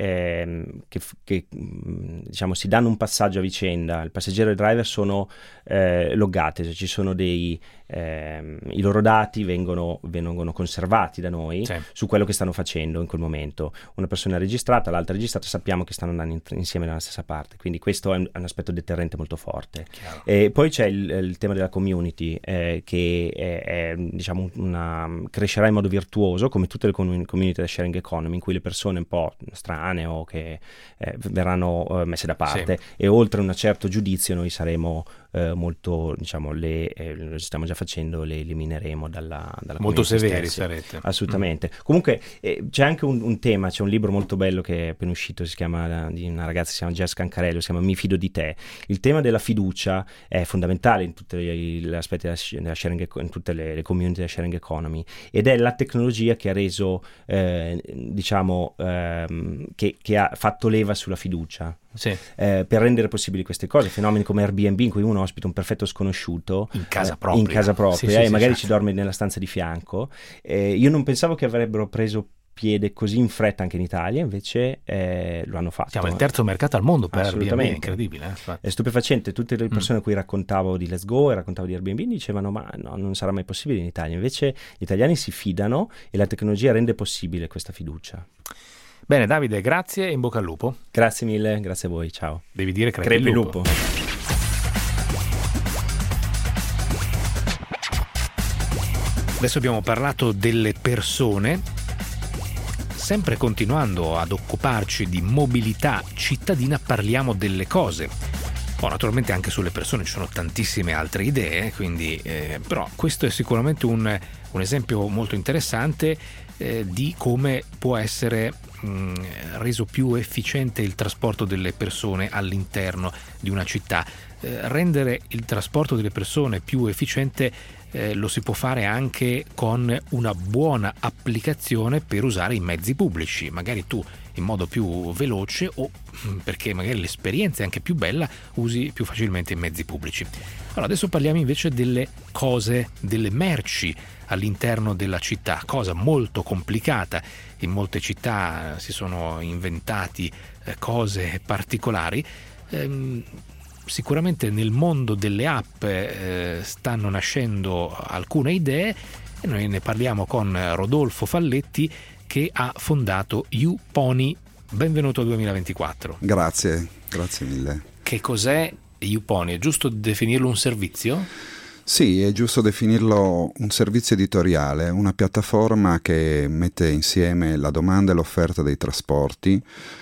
diciamo si danno un passaggio a vicenda, il passeggero e il driver sono loggate, cioè ci sono i loro dati vengono conservati da noi su quello che stanno facendo in quel momento. Una persona è registrata, l'altra è registrata, sappiamo che stanno andando insieme dalla stessa parte, quindi questo è un aspetto deterrente molto forte. E poi c'è il tema della community, che è diciamo crescerà in modo virtuoso come tutte le community da sharing economy, in cui le persone un po' strane o che verranno messe da parte, e oltre un certo giudizio noi saremo molto, diciamo, lo stiamo già facendo, le elimineremo dalla molto severi stessa. Sarete. Assolutamente. Comunque c'è anche un tema, c'è un libro molto bello che è appena uscito, si chiama, di una ragazza che si chiama Jess Cancarello, si chiama Mi fido di te. Il tema della fiducia è fondamentale in tutti gli aspetti della sharing, in tutte le community della sharing economy, ed è la tecnologia che ha reso diciamo che ha fatto leva sulla fiducia. Per rendere possibili queste cose, fenomeni come Airbnb, in cui uno ospita un perfetto sconosciuto in casa propria, e magari ci dorme nella stanza di fianco. Io non pensavo che avrebbero preso piede così in fretta anche in Italia, invece lo hanno fatto. Siamo il terzo mercato al mondo per Airbnb, è incredibile. È stupefacente. Tutte le persone a cui raccontavo di Let's Go e raccontavo di Airbnb dicevano ma no, non sarà mai possibile in Italia. Invece gli italiani si fidano e la tecnologia rende possibile questa fiducia. Bene Davide, grazie e in bocca al lupo. Grazie mille, grazie a voi, ciao. Devi dire crepi il lupo. Adesso abbiamo parlato delle persone, sempre continuando ad occuparci di mobilità cittadina parliamo delle cose. Naturalmente anche sulle persone ci sono tantissime altre idee, quindi però questo è sicuramente un esempio molto interessante di come può essere reso più efficiente il trasporto delle persone all'interno di una città. Rendere il trasporto delle persone più efficiente lo si può fare anche con una buona applicazione per usare i mezzi pubblici. Magari tu in modo più veloce, o perché magari l'esperienza è anche più bella, usi più facilmente i mezzi pubblici. Allora adesso parliamo invece delle cose, delle merci all'interno della città, cosa molto complicata. In molte città si sono inventati cose particolari. Sicuramente nel mondo delle app stanno nascendo alcune idee e noi ne parliamo con Rodolfo Falletti, che ha fondato YouPony. Benvenuto al 2024. Grazie mille. Che cos'è YouPony? È giusto definirlo un servizio? Sì, è giusto definirlo un servizio editoriale, una piattaforma che mette insieme la domanda e l'offerta dei trasporti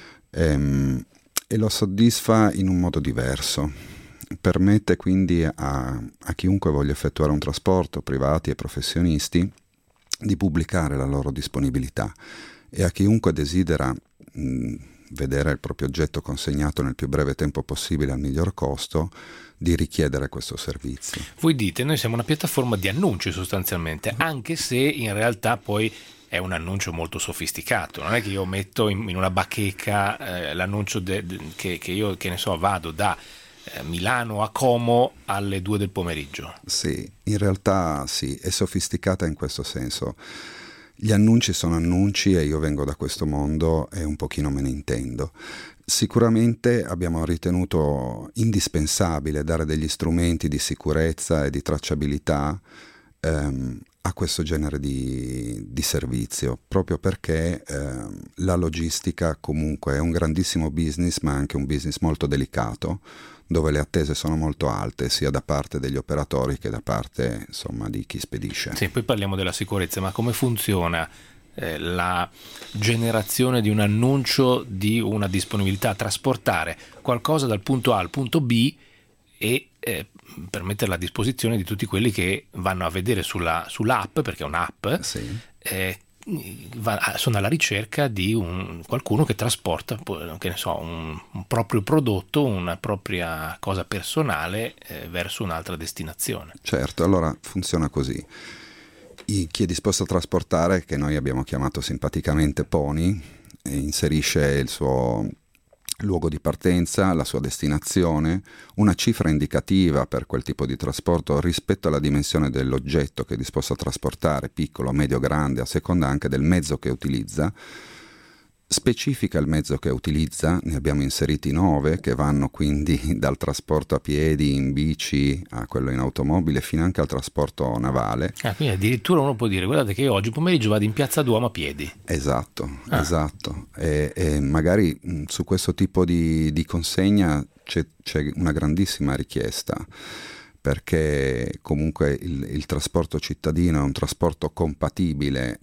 e lo soddisfa in un modo diverso. Permette quindi a chiunque voglia effettuare un trasporto, privati e professionisti, di pubblicare la loro disponibilità, e a chiunque desidera vedere il proprio oggetto consegnato nel più breve tempo possibile al miglior costo, di richiedere questo servizio. Voi dite, noi siamo una piattaforma di annunci sostanzialmente, anche se in realtà poi è un annuncio molto sofisticato. Non è che io metto in una bacheca l'annuncio che io, che ne so, vado da Milano a Como alle 2 del pomeriggio. Sì, in realtà sì, è sofisticata in questo senso. Gli annunci sono annunci e io vengo da questo mondo e un pochino me ne intendo. Sicuramente abbiamo ritenuto indispensabile dare degli strumenti di sicurezza e di tracciabilità a questo genere di servizio, proprio perché la logistica comunque è un grandissimo business, ma anche un business molto delicato, dove le attese sono molto alte sia da parte degli operatori che da parte, insomma, di chi spedisce. Sì, poi parliamo della sicurezza, ma come funziona la generazione di un annuncio di una disponibilità a trasportare qualcosa dal punto A al punto B e per metterla a disposizione di tutti quelli che vanno a vedere sull'app, perché è un'app, sì. Sono alla ricerca di qualcuno che trasporta, che ne so, un proprio prodotto, una propria cosa personale verso un'altra destinazione. Certo, allora funziona così. chi è disposto a trasportare, che noi abbiamo chiamato simpaticamente Pony, inserisce il suo luogo di partenza, la sua destinazione, una cifra indicativa per quel tipo di trasporto rispetto alla dimensione dell'oggetto che è disposto a trasportare, piccolo, medio, grande, a seconda anche del mezzo che utilizza. Specifica il mezzo che utilizza, ne abbiamo inseriti 9 che vanno quindi dal trasporto a piedi, in bici, a quello in automobile, fino anche al trasporto navale. Quindi addirittura uno può dire: guardate che io oggi pomeriggio vado in Piazza Duomo a piedi. Esatto. E magari su questo tipo di consegna c'è una grandissima richiesta, perché comunque il trasporto cittadino è un trasporto compatibile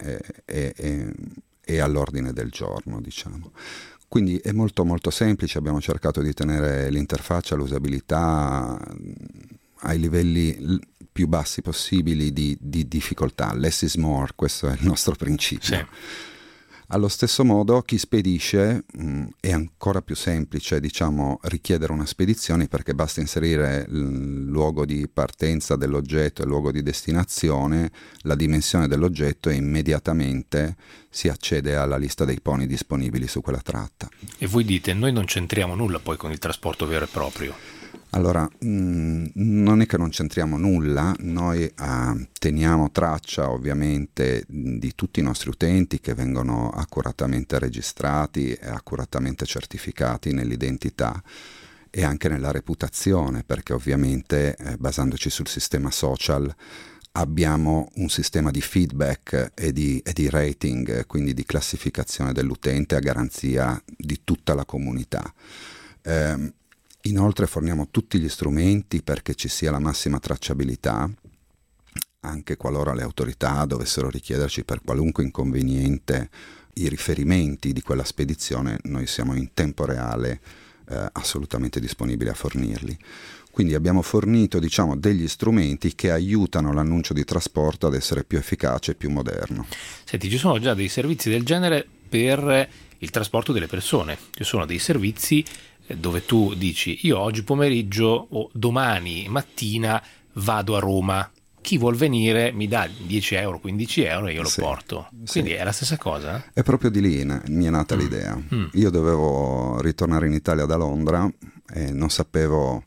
e all'ordine del giorno, diciamo. Quindi è molto molto semplice, abbiamo cercato di tenere l'interfaccia, l'usabilità ai livelli più bassi possibili di difficoltà. Less is more, questo è il nostro principio. Sì. Allo stesso modo chi spedisce è ancora più semplice, diciamo, richiedere una spedizione, perché basta inserire il luogo di partenza dell'oggetto e il luogo di destinazione, la dimensione dell'oggetto, e immediatamente si accede alla lista dei pony disponibili su quella tratta. E voi dite: noi non c'entriamo nulla poi con il trasporto vero e proprio? Allora, non è che non c'entriamo nulla, noi teniamo traccia ovviamente di tutti i nostri utenti, che vengono accuratamente registrati e accuratamente certificati nell'identità e anche nella reputazione, perché ovviamente basandoci sul sistema social abbiamo un sistema di feedback e di rating, quindi di classificazione dell'utente a garanzia di tutta la comunità. Inoltre forniamo tutti gli strumenti perché ci sia la massima tracciabilità, anche qualora le autorità dovessero richiederci per qualunque inconveniente i riferimenti di quella spedizione, noi siamo in tempo reale assolutamente disponibili a fornirli. Quindi abbiamo fornito, diciamo, degli strumenti che aiutano l'annuncio di trasporto ad essere più efficace e più moderno. Senti, ci sono già dei servizi del genere per il trasporto delle persone, ci sono dei servizi dove tu dici: io oggi pomeriggio o domani mattina vado a Roma, chi vuol venire mi dà 10 euro, 15 euro e io lo porto. Quindi è la stessa cosa? È proprio di lì mi è nata l'idea. Io dovevo ritornare in Italia da Londra e non sapevo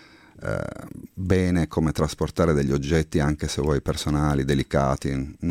bene come trasportare degli oggetti, anche se vuoi personali, delicati.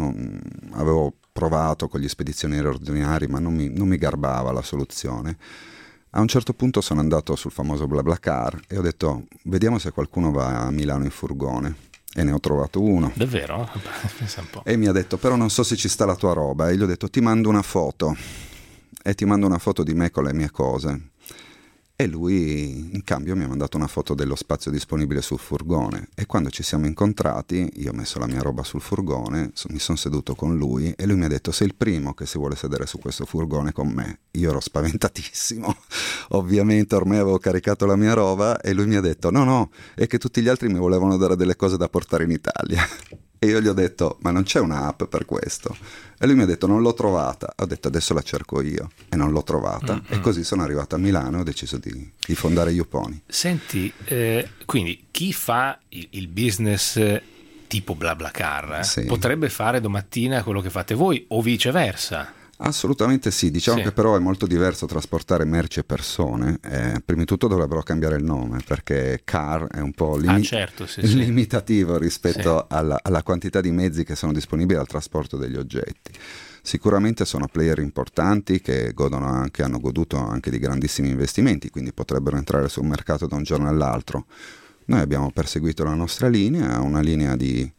Avevo provato con gli spedizionieri ordinari, ma non mi garbava la soluzione. A un certo punto sono andato sul famoso BlaBlaCar e ho detto: vediamo se qualcuno va a Milano in furgone, e ne ho trovato uno. Davvero? Pensa un po'. E mi ha detto: però non so se ci sta la tua roba. E gli ho detto: ti mando una foto, e ti mando una foto di me con le mie cose. E lui in cambio mi ha mandato una foto dello spazio disponibile sul furgone, e quando ci siamo incontrati io ho messo la mia roba sul furgone, mi sono seduto con lui e lui mi ha detto: sei il primo che si vuole sedere su questo furgone con me. Io ero spaventatissimo, ovviamente ormai avevo caricato la mia roba, e lui mi ha detto: no, è che tutti gli altri mi volevano dare delle cose da portare in Italia. E io gli ho detto: ma non c'è un'app per questo? E lui mi ha detto: non l'ho trovata. Ho detto: adesso la cerco io, e non l'ho trovata. E così sono arrivato a Milano e ho deciso di fondare YouPony. Senti, quindi chi fa il business tipo BlaBlaCar potrebbe fare domattina quello che fate voi, o viceversa? Assolutamente sì, diciamo che però è molto diverso trasportare merci e persone. Prima di tutto dovrebbero cambiare il nome, perché car è un po' limitativo rispetto alla quantità di mezzi che sono disponibili al trasporto degli oggetti. Sicuramente sono player importanti che hanno goduto anche di grandissimi investimenti, quindi potrebbero entrare sul mercato da un giorno all'altro. Noi abbiamo perseguito la nostra linea, una linea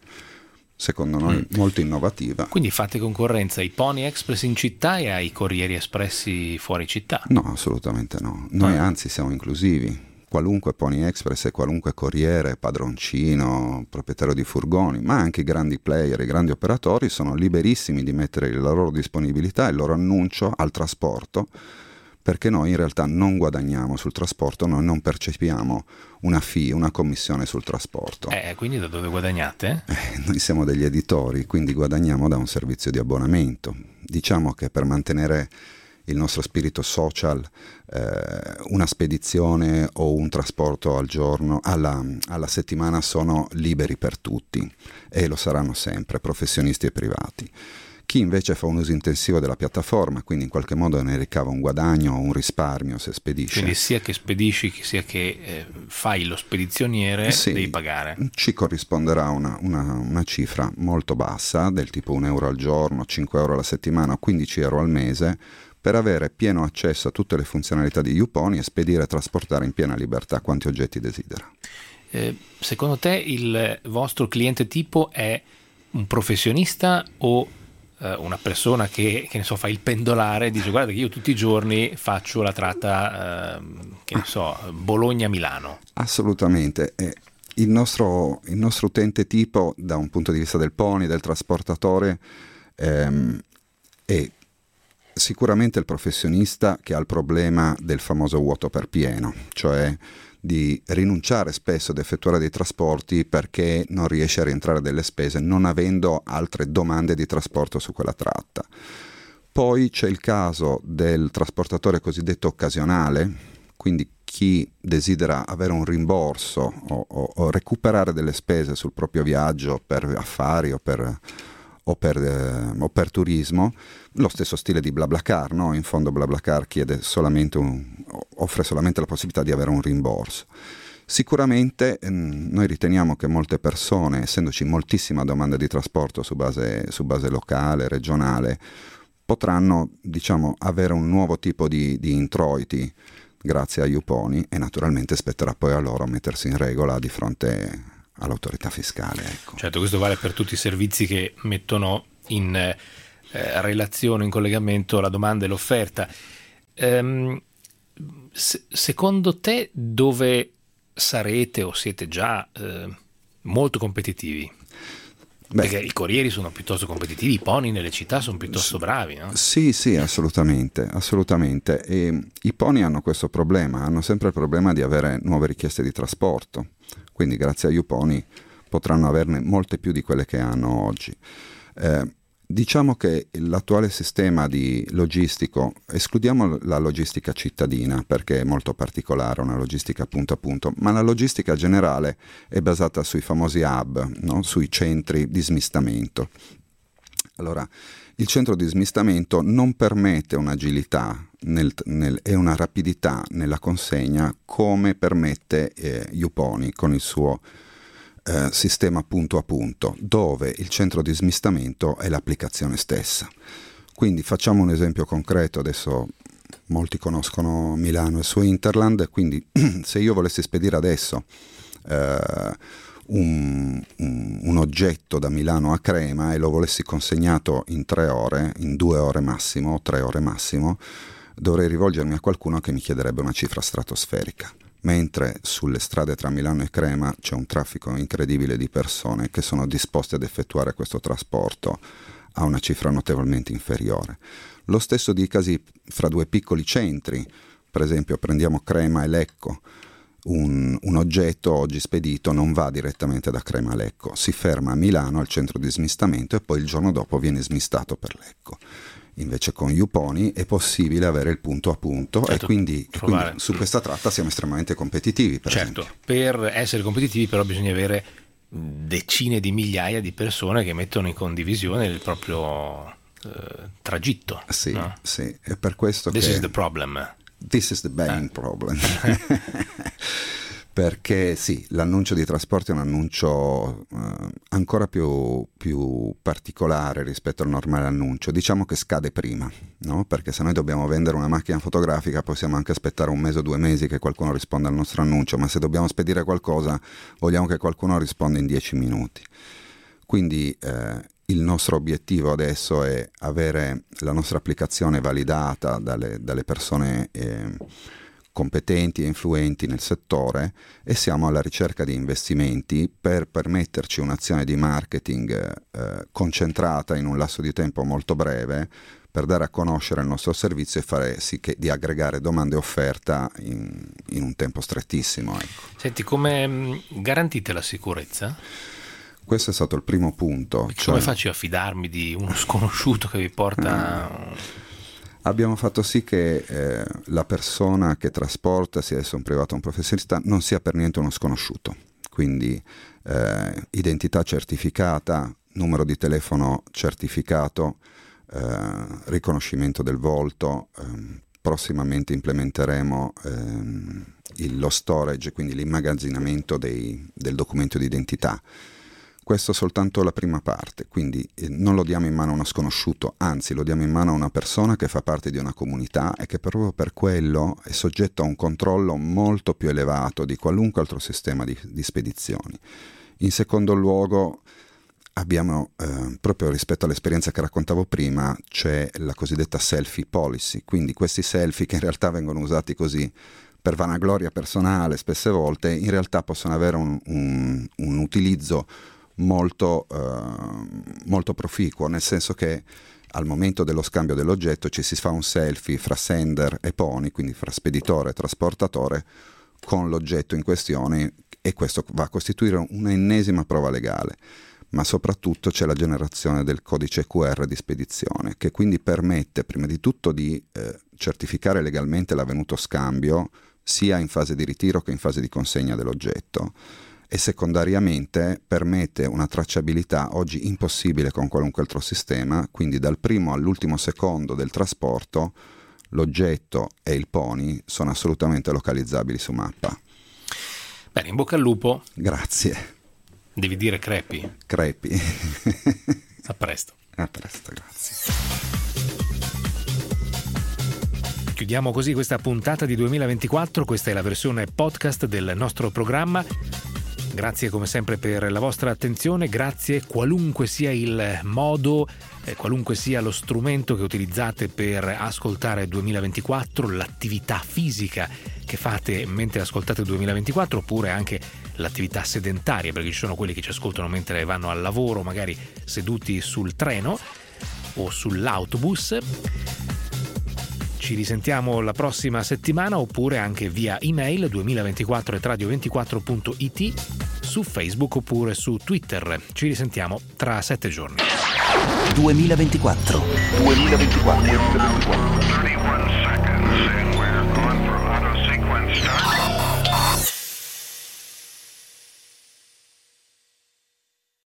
secondo noi molto innovativa. Quindi fate concorrenza ai Pony Express in città e ai corrieri espressi fuori città? No, assolutamente no. Noi anzi siamo inclusivi. Qualunque Pony Express e qualunque corriere, padroncino, proprietario di furgoni, ma anche i grandi player, i grandi operatori sono liberissimi di mettere la loro disponibilità, il loro annuncio al trasporto, perché noi in realtà non guadagniamo sul trasporto, noi non percepiamo una fee, una commissione sul trasporto. Quindi da dove guadagnate? Noi siamo degli editori, quindi guadagniamo da un servizio di abbonamento. Diciamo che per mantenere il nostro spirito social, una spedizione o un trasporto al giorno, alla settimana sono liberi per tutti e lo saranno sempre, professionisti e privati. Chi invece fa un uso intensivo della piattaforma, quindi in qualche modo ne ricava un guadagno o un risparmio se spedisce. Quindi sia che spedisci, sia che fai lo spedizioniere, sì, devi pagare. Ci corrisponderà una cifra molto bassa, del tipo 1 euro al giorno, 5 euro alla settimana o 15 euro al mese, per avere pieno accesso a tutte le funzionalità di YouPony e spedire e trasportare in piena libertà quanti oggetti desidera. Secondo te il vostro cliente tipo è un professionista o una persona che ne so, fa il pendolare e dice guarda che io tutti i giorni faccio la tratta che ne so, Bologna-Milano? Assolutamente. Il nostro utente tipo da un punto di vista del pony, del trasportatore, è sicuramente il professionista che ha il problema del famoso vuoto per pieno, cioè di rinunciare spesso ad effettuare dei trasporti perché non riesce a rientrare delle spese non avendo altre domande di trasporto su quella tratta. Poi c'è il caso del trasportatore cosiddetto occasionale, quindi chi desidera avere un rimborso o recuperare delle spese sul proprio viaggio per affari o per turismo, lo stesso stile di BlaBlaCar, no? In fondo BlaBlaCar offre solamente la possibilità di avere un rimborso. Sicuramente noi riteniamo che molte persone, essendoci moltissima domanda di trasporto su base locale, regionale, potranno, diciamo, avere un nuovo tipo di introiti grazie a YouPony, e naturalmente spetterà poi a loro mettersi in regola di fronte all'autorità fiscale. Ecco. Certo, questo vale per tutti i servizi che mettono in relazione, in collegamento la domanda e l'offerta. Secondo te dove sarete o siete già molto competitivi? Perché i corrieri sono piuttosto competitivi, i pony nelle città sono piuttosto bravi, no? Sì, assolutamente. E i pony hanno questo problema, hanno sempre il problema di avere nuove richieste di trasporto, quindi grazie a YouPony potranno averne molte più di quelle che hanno oggi. Diciamo che l'attuale sistema di logistico, escludiamo la logistica cittadina perché è molto particolare, una logistica punto a punto, ma la logistica generale è basata sui famosi hub, no? Sui centri di smistamento. Allora, il centro di smistamento non permette un'agilità e una rapidità nella consegna come permette YouPony con il suo sistema punto a punto, dove il centro di smistamento è l'applicazione stessa. Quindi facciamo un esempio concreto. Adesso molti conoscono Milano e il suo Interland, quindi se io volessi spedire adesso un oggetto da Milano a Crema e lo volessi consegnato in 3 ore, in 2 ore massimo, 3 ore massimo, dovrei rivolgermi a qualcuno che mi chiederebbe una cifra stratosferica. Mentre sulle strade tra Milano e Crema c'è un traffico incredibile di persone che sono disposte ad effettuare questo trasporto a una cifra notevolmente inferiore. Lo stesso dicasi fra 2 piccoli centri, per esempio prendiamo Crema e Lecco. Un oggetto oggi spedito non va direttamente da Crema a Lecco, si ferma a Milano al centro di smistamento e poi il giorno dopo viene smistato per Lecco. Invece con YouPony è possibile avere il punto a punto, certo, e quindi su questa tratta siamo estremamente competitivi. Certo, per essere competitivi però bisogna avere decine di migliaia di persone che mettono in condivisione il proprio tragitto. Sì, no? Sì, è per questo This is the problem. This is the main problem. Perché sì, l'annuncio di trasporti è un annuncio ancora più particolare rispetto al normale annuncio. Diciamo che scade prima, no? Perché se noi dobbiamo vendere una macchina fotografica possiamo anche aspettare 1 mese o 2 mesi che qualcuno risponda al nostro annuncio, ma se dobbiamo spedire qualcosa vogliamo che qualcuno risponda in 10 minuti. Quindi il nostro obiettivo adesso è avere la nostra applicazione validata dalle persone competenti e influenti nel settore, e siamo alla ricerca di investimenti per permetterci un'azione di marketing concentrata in un lasso di tempo molto breve, per dare a conoscere il nostro servizio e fare sì che di aggregare domanda e offerta in un tempo strettissimo. Ecco. Senti, come garantite la sicurezza? Questo è stato il primo punto. Come faccio a fidarmi di uno sconosciuto che vi porta... Abbiamo fatto sì che la persona che trasporta, sia esso un privato o un professionista, non sia per niente uno sconosciuto. Quindi identità certificata, numero di telefono certificato, riconoscimento del volto. Prossimamente implementeremo lo storage, quindi l'immagazzinamento del documento di identità. Questo è soltanto la prima parte, quindi non lo diamo in mano a uno sconosciuto, anzi lo diamo in mano a una persona che fa parte di una comunità e che proprio per quello è soggetto a un controllo molto più elevato di qualunque altro sistema di spedizioni. In secondo luogo abbiamo, proprio rispetto all'esperienza che raccontavo prima, c'è la cosiddetta selfie policy, quindi questi selfie che in realtà vengono usati così per vanagloria personale spesse volte, in realtà possono avere un utilizzo molto proficuo, nel senso che al momento dello scambio dell'oggetto ci si fa un selfie fra sender e pony, quindi fra speditore e trasportatore, con l'oggetto in questione, e questo va a costituire un'ennesima prova legale. Ma soprattutto c'è la generazione del codice QR di spedizione, che quindi permette prima di tutto di certificare legalmente l'avvenuto scambio, sia in fase di ritiro che in fase di consegna dell'oggetto, e secondariamente permette una tracciabilità oggi impossibile con qualunque altro sistema, quindi dal primo all'ultimo secondo del trasporto l'oggetto e il pony sono assolutamente localizzabili su mappa. Bene, in bocca al lupo. Grazie. Devi dire crepi. Crepi. A presto. A presto, grazie. Chiudiamo così questa puntata di 2024, questa è la versione podcast del nostro programma. Grazie come sempre per la vostra attenzione, grazie qualunque sia il modo, qualunque sia lo strumento che utilizzate per ascoltare 2024, l'attività fisica che fate mentre ascoltate 2024, oppure anche l'attività sedentaria, perché ci sono quelli che ci ascoltano mentre vanno al lavoro, magari seduti sul treno o sull'autobus. Ci risentiamo la prossima settimana, oppure anche via email 2024@radio24.it, su Facebook oppure su Twitter. Ci risentiamo tra 7 giorni. 2024.